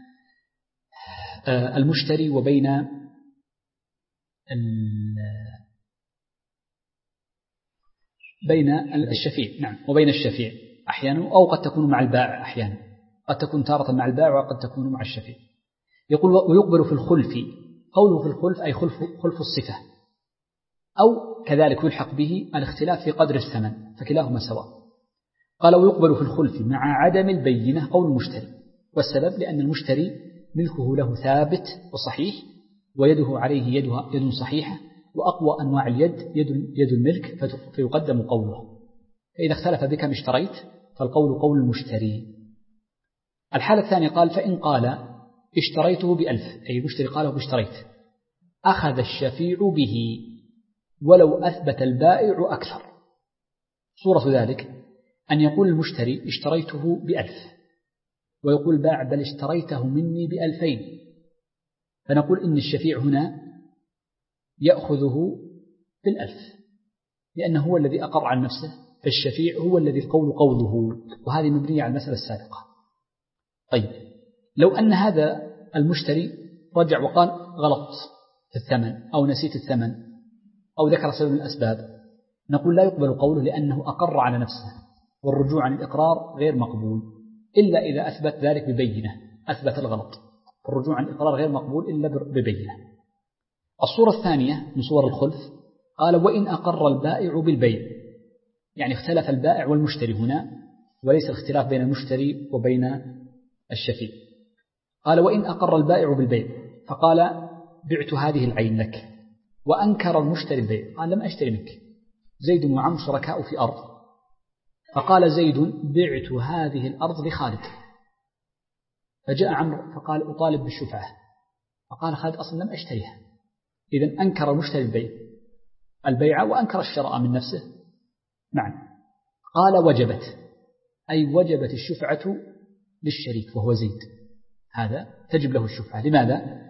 المشتري وبين الشفيع. نعم، وبين الشفيع أحيانا، أو قد تكون مع البائع أحيانا، قد تكون تارة مع البائع وقد تكون مع الشفيع. يقول ويقبل في الخلف، قوله في الخلف أي خلف الصفة، أو كذلك يلحق به الاختلاف في قدر الثمن، فكلاهما سواء. قال ويقبل في الخلف مع عدم البينة قول المشتري، والسبب لأن المشتري ملكه له ثابت وصحيح، ويده عليه يد صحيحة، وأقوى أنواع اليد يد الملك، فيقدم قوله. فإذا اختلف بكم اشتريت فالقول قول المشتري. الحالة الثانية قال فإن قال اشتريته ب1000، أي المشتري قاله باشتريت، أخذ الشفيع به ولو أثبت البائع أكثر. صورة ذلك أن يقول المشتري اشتريته ب1000 ويقول البائع بل اشتريته مني ب2000، فنقول إن الشفيع هنا يأخذه ب1000 لأنه هو الذي أقر عن نفسه، فالشفيع هو الذي القول قوله، وهذه مبنية على المسألة السابقة. طيب لو أن هذا المشتري رجع وقال غلط في الثمن أو نسيت الثمن أو ذكر سبب من الأسباب، نقول لا يقبل قوله لأنه أقر على نفسه، والرجوع عن الإقرار غير مقبول إلا إذا أثبت ذلك ببينة، أثبت الغلط، الرجوع عن الإقرار غير مقبول إلا ببينة. الصورة الثانية من صور الخلف قال وإن أقر البائع بالبيع، يعني اختلف البائع والمشتري هنا، وليس الاختلاف بين المشتري وبين الشفيع. قال وإن أقر البائع بالبيع فقال بعت هذه العين لك، وأنكر المشتري البيع، قال لم أشتري منك، زيد وعمرو شركاء في أرض، فقال زيد بعت هذه الأرض لخالد، فجاء عمرو فقال أطالب بالشفعة، فقال خالد أصلا لم أشتريها. إذن أنكر المشتري البيع وأنكر الشراء من نفسه معا. قال وجبت، أي وجبت الشفعة للشريك وهو زيد، هذا تجب له الشفعة. لماذا؟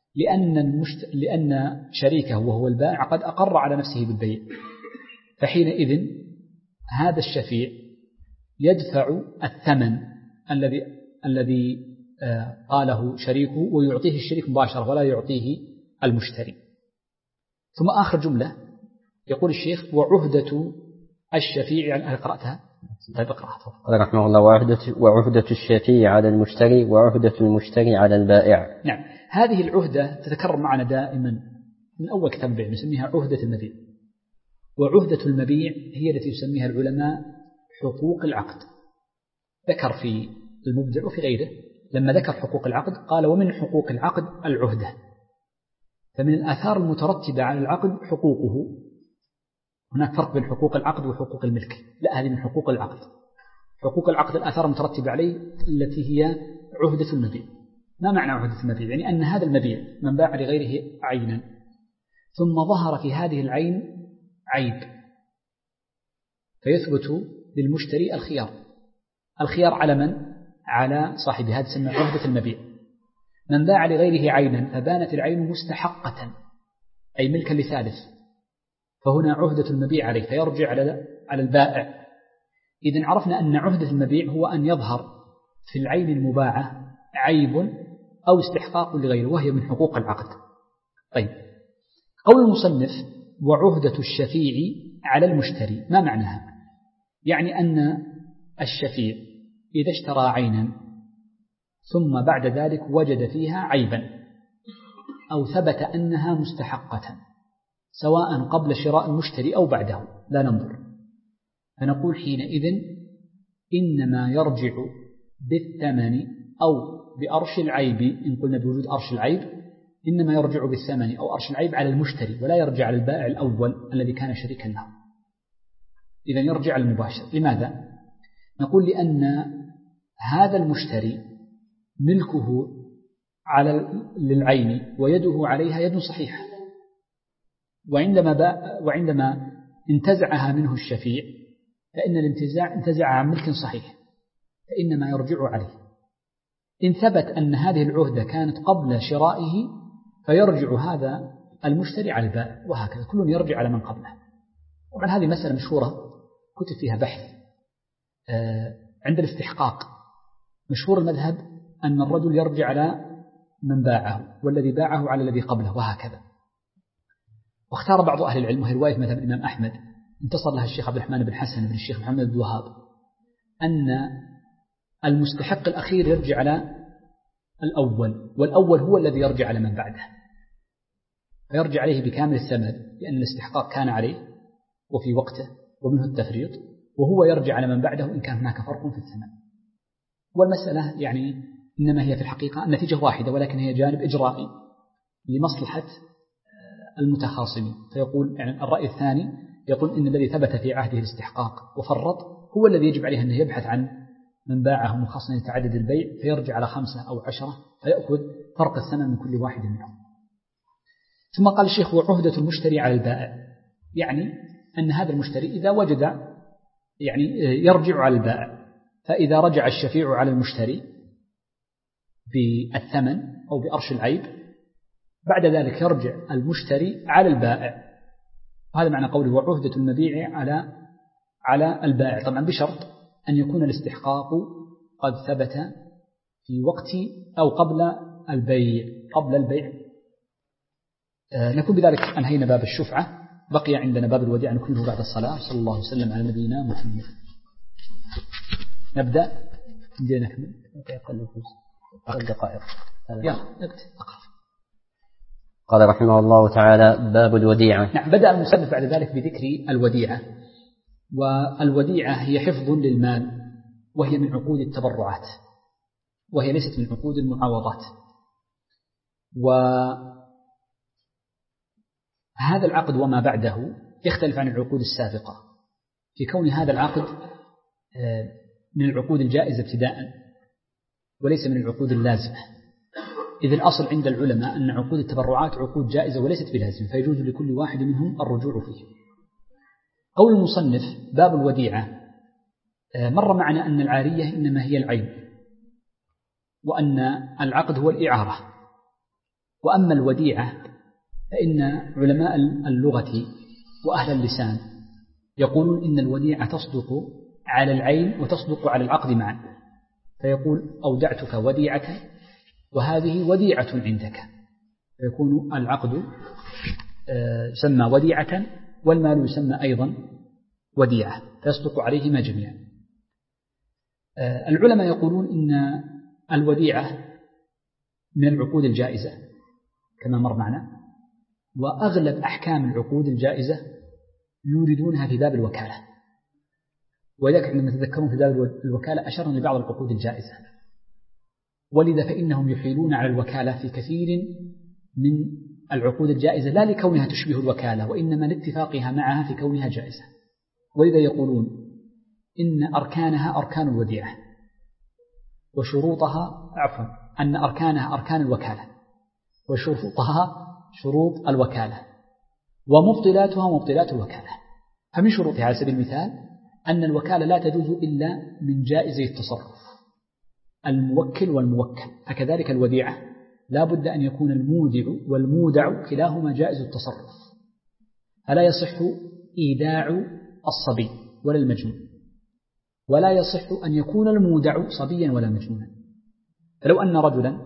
لأن شريكه وهو البائع قد أقر على نفسه بالبيع، فحينئذ هذا الشفيع يدفع الثمن الذي قاله شريكه ويعطيه الشريك مباشرة ولا يعطيه المشتري. ثم آخر جملة يقول الشيخ وعهدة الشفيع، يعني قرأتها؟ طيب اقرأها. قال رحمه الله وعهدة الشفيع على المشتري وعهدة المشتري على البائع. نعم، هذه العهدة تتكرر معنا دائما من أول كتاب البيع، نسميها عهدة المبيع. وعهدة المبيع هي التي يسميها العلماء حقوق العقد. ذكر في المبدع وفي غيره لما ذكر حقوق العقد قال ومن حقوق العقد العهدة، فمن الآثار المترتبة على العقد حقوقه. هناك فرق بين حقوق العقد وحقوق الملك، لا هذه من حقوق العقد. حقوق العقد الآثار المترتبة عليه التي هي عهدة المبيع. ما معنى عهدة المبيع؟ يعني أن هذا المبيع من باع لغيره عينا ثم ظهر في هذه العين عيب، فيثبت للمشتري الخيار على من؟ على صاحب، هذا تسمى عهدة المبيع. من باع لغيره عينا فبانت العين مستحقة أي ملكا لثالث، فهنا عهدة المبيع عليه فيرجع على البائع. إذن عرفنا أن عهدة المبيع هو أن يظهر في العين المباعة عيب أو استحقاق لغيره، وهي من حقوق العقد. طيب، قول المصنف وعهدة الشفيع على المشتري، ما معناها؟ يعني أن الشفيع إذا اشترى عينا ثم بعد ذلك وجد فيها عيبا أو ثبت أنها مستحقة، سواء قبل شراء المشتري أو بعده لا ننظر، فنقول حينئذ إنما يرجع بالثمن أو بأرش العيب، إن قلنا بوجود أرش العيب إنما يرجع بالثمن أو أرش العيب على المشتري ولا يرجع على البائع الأول الذي كان شريكا له. إذن يرجع على المباشر. لماذا؟ نقول لأن هذا المشتري ملكه للعين ويده عليها يد صحيحة، وعندما انتزعها منه الشفيع فإن الانتزاع انتزع عن ملك صحيح، فإنما يرجع عليه. إن ثبت أن هذه العهدة كانت قبل شرائه فيرجع هذا المشتري على البائع، وهكذا كل يرجع على من قبله. طبعا هذه مسألة مشهورة كتب فيها بحث. عند الاستحقاق مشهور المذهب أن الرجل يرجع على من باعه والذي باعه على الذي قبله، وهكذا. واختار بعض أهل العلم، وهي رواية مذهب الإمام أحمد انتصر لها الشيخ عبد الرحمن بن حسن بن الشيخ محمد بن وهاب، أن المستحق الأخير يرجع على الأول، والأول هو الذي يرجع على من بعده، فيرجع عليه بكامل الثمن لأن الاستحقاق كان عليه وفي وقته ومنه التفريط، وهو يرجع على من بعده إن كان هناك فرق في الثمن. والمسألة يعني إنما هي في الحقيقة النتيجة واحدة، ولكن هي جانب إجرائي لمصلحة المتخاصمين. فيقول يعني الرأي الثاني يقول إن الذي ثبت في عهده الاستحقاق وفرط هو الذي يجب عليه أن يبحث عن من باعه مخصصا يتعدد البيع، فيرجع على 5 أو 10 فيأخذ فرق الثمن من كل واحد منهم. ثم قال الشيخ وعهدة المشتري على البائع، يعني أن هذا المشتري إذا وجد يعني يرجع على البائع، فإذا رجع الشفيع على المشتري بالثمن أو بأرش العيب بعد ذلك يرجع المشتري على البائع. وهذا معنى قوله وعهدة المبيع على البائع، طبعا بشرط أن يكون الاستحقاق قد ثبت في وقت أو قبل البيع. نكون بذلك أنهينا باب الشفعة، بقي عندنا باب الوديعة نكمله بعد الصلاة. صلى الله وسلم على نبينا محمد. نبدأ نكمل دقائق. قال رحمه الله تعالى باب الوديعة. نعم، بدأ المصنف بعد ذلك بذكر الوديعة، والوديعة هي حفظ للمال، وهي من عقود التبرعات، وهي ليست من عقود المعاوضات. وهذا العقد وما بعده يختلف عن العقود السابقة في كون هذا العقد من العقود الجائزة ابتداء وليس من العقود اللازمة، إذ الأصل عند العلماء أن عقود التبرعات عقود جائزة وليست بلازمة، فيجوز لكل واحد منهم الرجوع فيه. قول المصنف باب الوديعة، مر معنا أن العارية إنما هي العين، وأن العقد هو الإعارة. وأما الوديعة فإن علماء اللغة وأهل اللسان يقولون إن الوديعة تصدق على العين وتصدق على العقد معا، فيقول أودعتك وديعة وهذه وديعة عندك، فيكون العقد يسمى وديعة والمال يسمى أيضا وديعة، فيصدق عليهما جميعا. العلماء يقولون إن الوديعة من العقود الجائزة كما مر معنا، وأغلب أحكام العقود الجائزة يوردونها في باب الوكالة، ولذلك عندما تذكرون في باب الوكالة أشرنا لبعض العقود الجائزة، ولذا فإنهم يحيلون على الوكالة في كثير من العقود الجائزة لا لكونها تشبه الوكالة، وإنما لاتفاقها معها في كونها جائزة. ولذا يقولون إن أركانها أركان الوديعة، وشروطها أن أركانها أركان الوكالة، وشروطها شروط الوكالة، ومبطلاتها مبطلات الوكالة. فمن شروطها على سبيل المثال أن الوكالة لا تجوز إلا من جائزي التصرف الموكل والموكل، فكذلك الوديعة لا بد أن يكون المودع والمودع كلاهما جائز التصرف، فلا يصح إيداع الصبي ولا المجنون، ولا يصح أن يكون المودع صبيا ولا مجنونا. فلو أن رجلا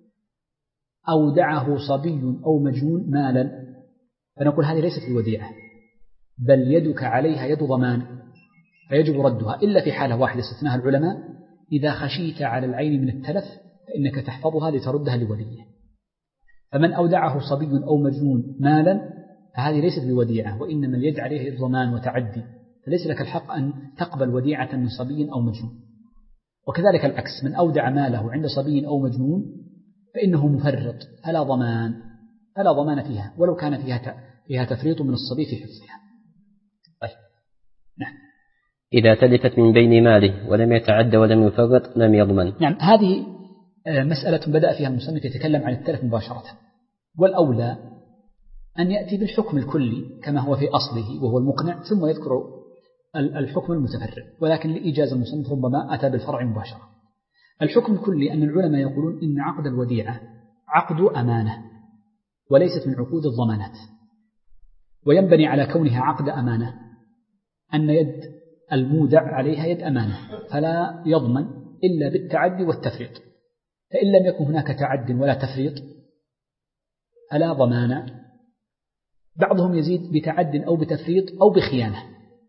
أودعه صبي أو مجنون مالا فنقول هذه ليست الوديعة، بل يدك عليها يد ضمان فيجب ردها، إلا في حالة واحدة استثناها العلماء: إذا خشيت على العين من التلف فإنك تحفظها لتردها لوليه. فمن أودعه صبي أو مجنون مالا فهذه ليست بوديعة، وإنما اليد عليه يد ضمان وتعدي، فليس لك الحق أن تقبل وديعة من صبي أو مجنون. وكذلك العكس، من أودع ماله عند صبي أو مجنون فإنه مفرط فلا ضمان فيها، ولو كان فيها تفريط من الصبي في حفظها. طيب. نعم. إذا تلفت من بين ماله ولم يتعد ولم يفرط لم يضمن. نعم، هذه مسألة بدأ فيها المصنف يتكلم عن التلف مباشرة، والأولى أن يأتي بالحكم الكلي كما هو في أصله وهو المقنع، ثم يذكر الحكم المتفرع، ولكن لإيجاز المصنف ربما أتى بالفرع مباشرة. الحكم الكلي أن العلماء يقولون إن عقد الوديعة عقد أمانة وليست من عقود الضمانات، وينبني على كونها عقد أمانة أن يد المودع عليها يد أمانة، فلا يضمن إلا بالتعدي والتفريط، فإن لم يكن هناك تعد ولا تفريط فلا ضمان. بعضهم يزيد بتعد أو بتفريط أو بخيانة.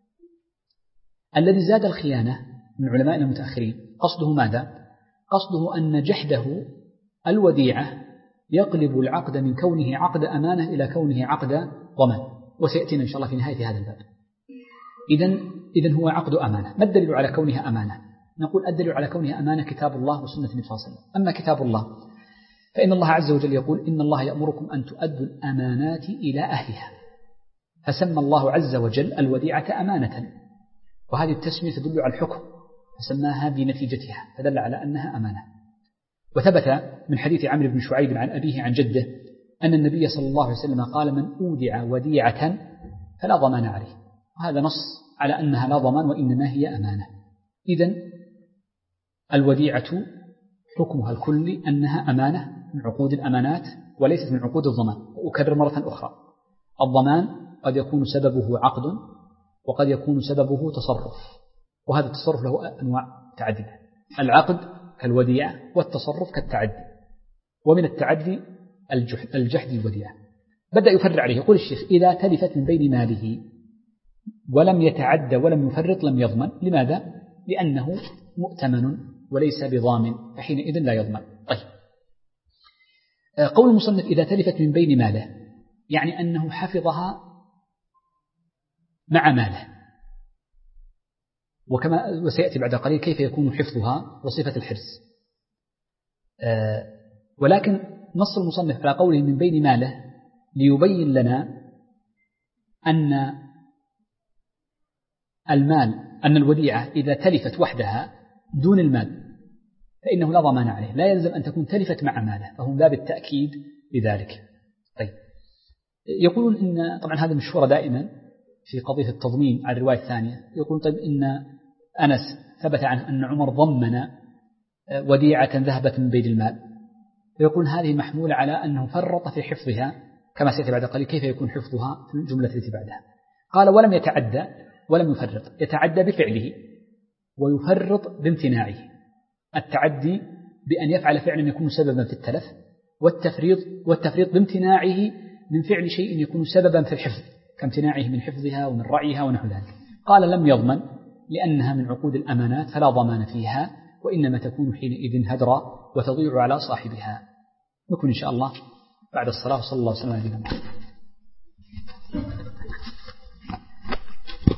الذي زاد الخيانة من علمائنا المتأخرين قصده ماذا؟ قصده أن جحده الوديعة يقلب العقد من كونه عقد أمانة إلى كونه عقد ضمان، وسيأتينا إن شاء الله في نهاية هذا الباب. إذن هو عقد أمانة. ما الدليل على كونها أمانة؟ نقول الدليل على كونها أمانة كتاب الله وسنة النبي صلى الله عليه وسلم. أما كتاب الله فإن الله عز وجل يقول: إن الله يأمركم أن تؤدوا الأمانات إلى أهلها، فسمى الله عز وجل الوديعة أمانة، وهذه التسمية تدل على الحكم فسماها بنتيجتها فدل على أنها أمانة. وثبت من حديث عمرو بن شعيب عن أبيه عن جده أن النبي صلى الله عليه وسلم قال: من أودع وديعة فلا ضمان عليه، وهذا نص على أنها لا ضمان وإنما هي أمانة. إذن الوديعة حكمها الكلي أنها أمانة من عقود الأمانات وليست من عقود الضمان. وأكرر مرة أخرى: الضمان قد يكون سببه عقد وقد يكون سببه تصرف، وهذا التصرف له أنواع متعددة: العقد كالوديعة، والتصرف كالتعدي، ومن التعدي الجحد الوديعة. بدأ يفرع عليه، يقول الشيخ: إذا تلفت من بين ماله ولم يتعد ولم يفرط لم يضمن. لماذا؟ لأنه مؤتمن وليس بضامن، فحينئذ لا يضمن. طيب، قول المصنف إذا تلفت من بين ماله يعني أنه حفظها مع ماله، وسيأتي بعد قليل كيف يكون حفظها وصفة الحرز. ولكن نص المصنف على قوله من بين ماله ليبين لنا أن الوديعة إذا تلفت وحدها دون المال فإنه لا ضمان عليه، لا يلزم أن تكون تلفت مع ماله، فهم باب التأكيد لذلك. طيب، يقولون إن طبعا هذا مشهور دائما في قضية التضمين على الرواية الثانية. يقول: طيب، إن أنس ثبت عنه أن عمر ضمن وديعة ذهبت من بيت المال، فيقول هذه محمولة على أنه فرط في حفظها كما سيأتي بعد قليل كيف يكون حفظها في الجملة التي بعدها. قال: ولم يتعدى ولم يفرط. يتعدى بفعله ويفرط بامتناعه. التعدي بأن يفعل فعلا يكون سببا في التلف، والتفريط بامتناعه من فعل شيء يكون سببا في الحفظ كامتناعه من حفظها ومن رعيها ونحو ذلك. قال: لم يضمن لأنها من عقود الأمانات فلا ضمان فيها، وإنما تكون حينئذ هدرا وتضيع على صاحبها. نكون إن شاء الله بعد الصلاة، صلى الله عليه وسلم.